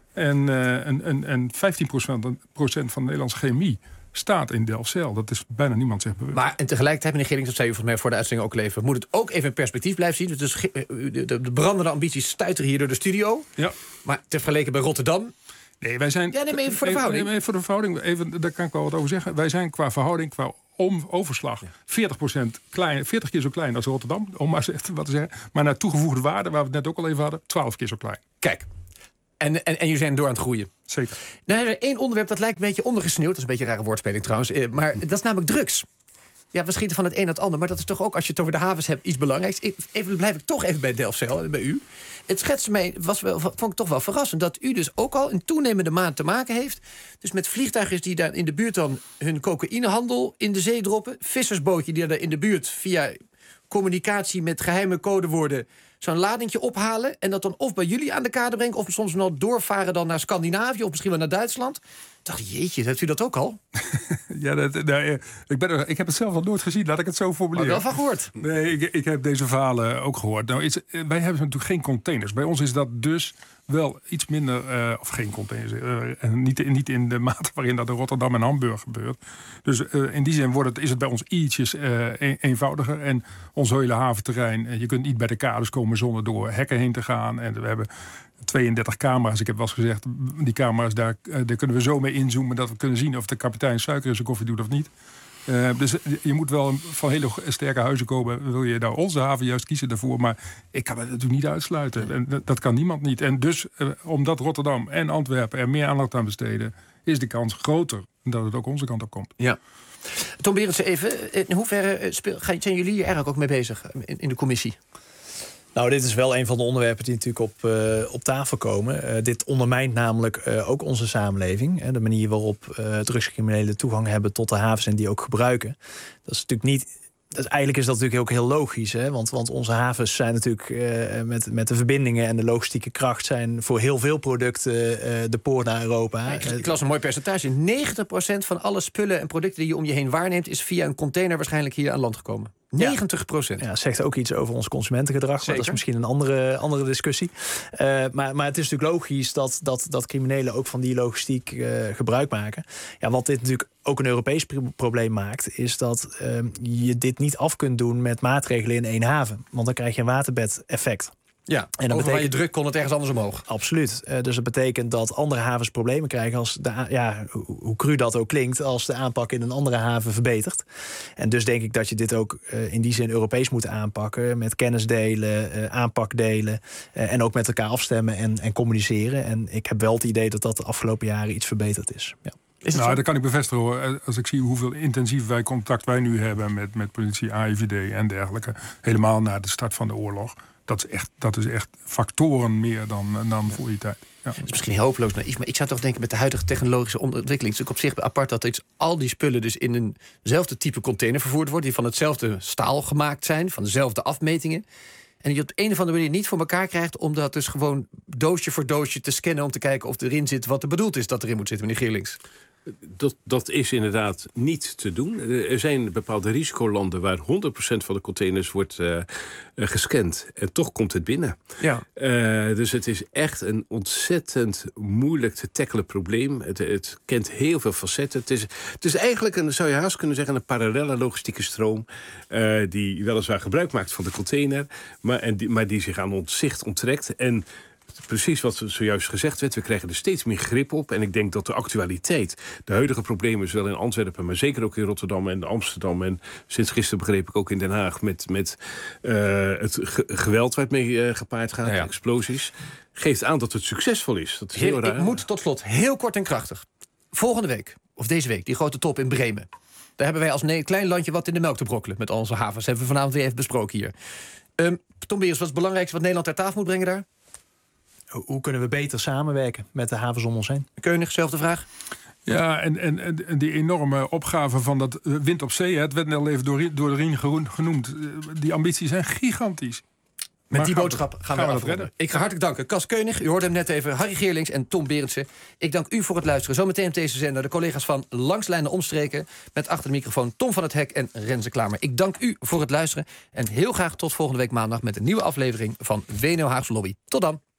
En 15% van de Nederlandse chemie staat in Delfzijl. Dat is bijna niemand zich bewust. Maar en tegelijkertijd, meneer Geerlings, dat zei u volgens mij voor de uitzending ook leven, moet het ook even in perspectief blijven zien. Dus de brandende ambities stuiteren hier door de studio. Ja. Maar ter vergeleken bij Rotterdam. Nee, wij zijn. Ja, neem even voor de verhouding. Voor de verhouding, even, daar kan ik wel wat over zeggen. Wij zijn qua verhouding, qua overslag, 40% klein, 40 keer zo klein als Rotterdam, om maar wat te zeggen. Maar naar toegevoegde waarde, waar we het net ook al even hadden, 12 keer zo klein. Kijk. En jullie zijn door aan het groeien. Zeker. Nou, er is 1 onderwerp dat lijkt een beetje ondergesneeuwd. Dat is een beetje een rare woordspeling trouwens. Maar dat is namelijk drugs. Ja, we schieten van het een naar het ander. Maar dat is toch ook, als je het over de havens hebt, iets belangrijks. Blijf ik toch even bij Delfzijl, bij u. Het schetste mij, vond ik toch wel verrassend, dat u dus ook al in toenemende mate te maken heeft. Dus met vliegtuigjes die daar in de buurt dan hun cocaïnehandel in de zee droppen. Vissersbootje die daar in de buurt via communicatie met geheime codewoorden zo'n ladingje ophalen en dat dan of bij jullie aan de kade brengen, of soms nog doorvaren dan naar Scandinavië of misschien wel naar Duitsland. Ik dacht, jeetje, heeft u dat ook al? Ja, ik heb het zelf nog nooit gezien, laat ik het zo formuleren. Maar wel van gehoord. Nee, ik heb deze verhalen ook gehoord. Nou, wij hebben natuurlijk geen containers. Bij ons is dat dus wel iets minder, of geen containers, niet in de mate waarin dat in Rotterdam en Hamburg gebeurt. Dus in die zin is het bij ons ietsjes eenvoudiger. En ons hele haventerrein, je kunt niet bij de kades komen zonder door hekken heen te gaan. En we hebben 32 camera's. Ik heb wel eens gezegd, die camera's, daar kunnen we zo mee inzoomen dat we kunnen zien of de kapitein suiker in zijn koffie doet of niet. Dus je moet wel van hele sterke huizen komen. Wil je nou onze haven juist kiezen daarvoor? Maar ik kan het natuurlijk niet uitsluiten. En dat kan niemand niet. En dus, omdat Rotterdam en Antwerpen er meer aandacht aan besteden, is de kans groter dat het ook onze kant op komt. Ja. Tom Berendsen, even. In hoeverre zijn jullie hier eigenlijk ook mee bezig in de commissie? Nou, dit is wel een van de onderwerpen die natuurlijk op tafel komen. Dit ondermijnt namelijk ook onze samenleving. De manier waarop drugscriminelen toegang hebben tot de havens en die ook gebruiken. Dat is natuurlijk niet. Eigenlijk is dat natuurlijk ook heel logisch. Hè? Want onze havens zijn natuurlijk met de verbindingen en de logistieke kracht zijn voor heel veel producten de poort naar Europa. Ik las een mooi percentage. 90% van alle spullen en producten die je om je heen waarneemt is via een container waarschijnlijk hier aan land gekomen. 90%. Ja, zegt ook iets over ons consumentengedrag. Maar dat is misschien een andere discussie. Maar het is natuurlijk logisch dat criminelen ook van die logistiek gebruik maken. Ja, wat dit natuurlijk ook een Europees probleem maakt, is dat je dit niet af kunt doen met maatregelen in 1 haven. Want dan krijg je een waterbed-effect. Ja, en dan betekent je druk kon het ergens anders omhoog. Absoluut. Dus dat betekent dat andere havens problemen krijgen als hoe cru dat ook klinkt, als de aanpak in een andere haven verbetert. En dus denk ik dat je dit ook in die zin Europees moet aanpakken, met kennis delen, aanpak delen en ook met elkaar afstemmen en communiceren. En ik heb wel het idee dat dat de afgelopen jaren iets verbeterd is. Ja. Dat kan ik bevestigen hoor. Als ik zie hoeveel intensief contact wij nu hebben met politie, AIVD en dergelijke, helemaal na de start van de oorlog. Dat is echt factoren meer dan voor die tijd. Ja. Dat is misschien heel hopeloos naïef, maar ik zou toch denken met de huidige technologische ontwikkeling, het is ook op zich apart dat al die spullen dus in eenzelfde type container vervoerd worden, die van hetzelfde staal gemaakt zijn, van dezelfde afmetingen. En je op een of andere manier niet voor elkaar krijgt om dat dus gewoon doosje voor doosje te scannen om te kijken of erin zit wat er bedoeld is dat erin moet zitten, meneer Geerlings. Dat is inderdaad niet te doen. Er zijn bepaalde risicolanden waar 100% van de containers wordt gescand. En toch komt het binnen. Ja. Dus het is echt een ontzettend moeilijk te tackelen probleem. Het kent heel veel facetten. Het is eigenlijk, zou je haast kunnen zeggen, een parallelle logistieke stroom. Die weliswaar gebruik maakt van de container. Maar die zich aan ons zicht onttrekt. En precies wat zojuist gezegd werd, we krijgen er steeds meer grip op. En ik denk dat de actualiteit, de huidige problemen, zowel in Antwerpen, maar zeker ook in Rotterdam en Amsterdam, en sinds gisteren begreep ik ook in Den Haag, met het geweld waar het mee gepaard gaat, explosies, geeft aan dat het succesvol is. Dat is heel raar. Ik moet tot slot heel kort en krachtig. Volgende week, of deze week, die grote top in Bremen. Daar hebben wij als klein landje wat in de melk te brokkelen met al onze havens. Dat hebben we vanavond weer even besproken hier. Tom Beers, wat is het belangrijkste wat Nederland ter tafel moet brengen daar? Hoe kunnen we beter samenwerken met de havens om ons heen? Koenig, zelfde vraag. Ja, en die enorme opgave van dat wind op zee, het werd net al even door de Rien genoemd. Die ambities zijn gigantisch. Met die boodschap gaan we dat redden. Ik ga hartelijk danken. Cas Koenig, u hoorde hem net even, Harry Geerlings en Tom Berendsen. Ik dank u voor het luisteren. Zometeen op deze zender de collega's van Langs Lijnen Omstreken, met achter de microfoon Tom van het Hek en Renze Klamer. Ik dank u voor het luisteren en heel graag tot volgende week maandag met een nieuwe aflevering van WNL Haagse Lobby. Tot dan.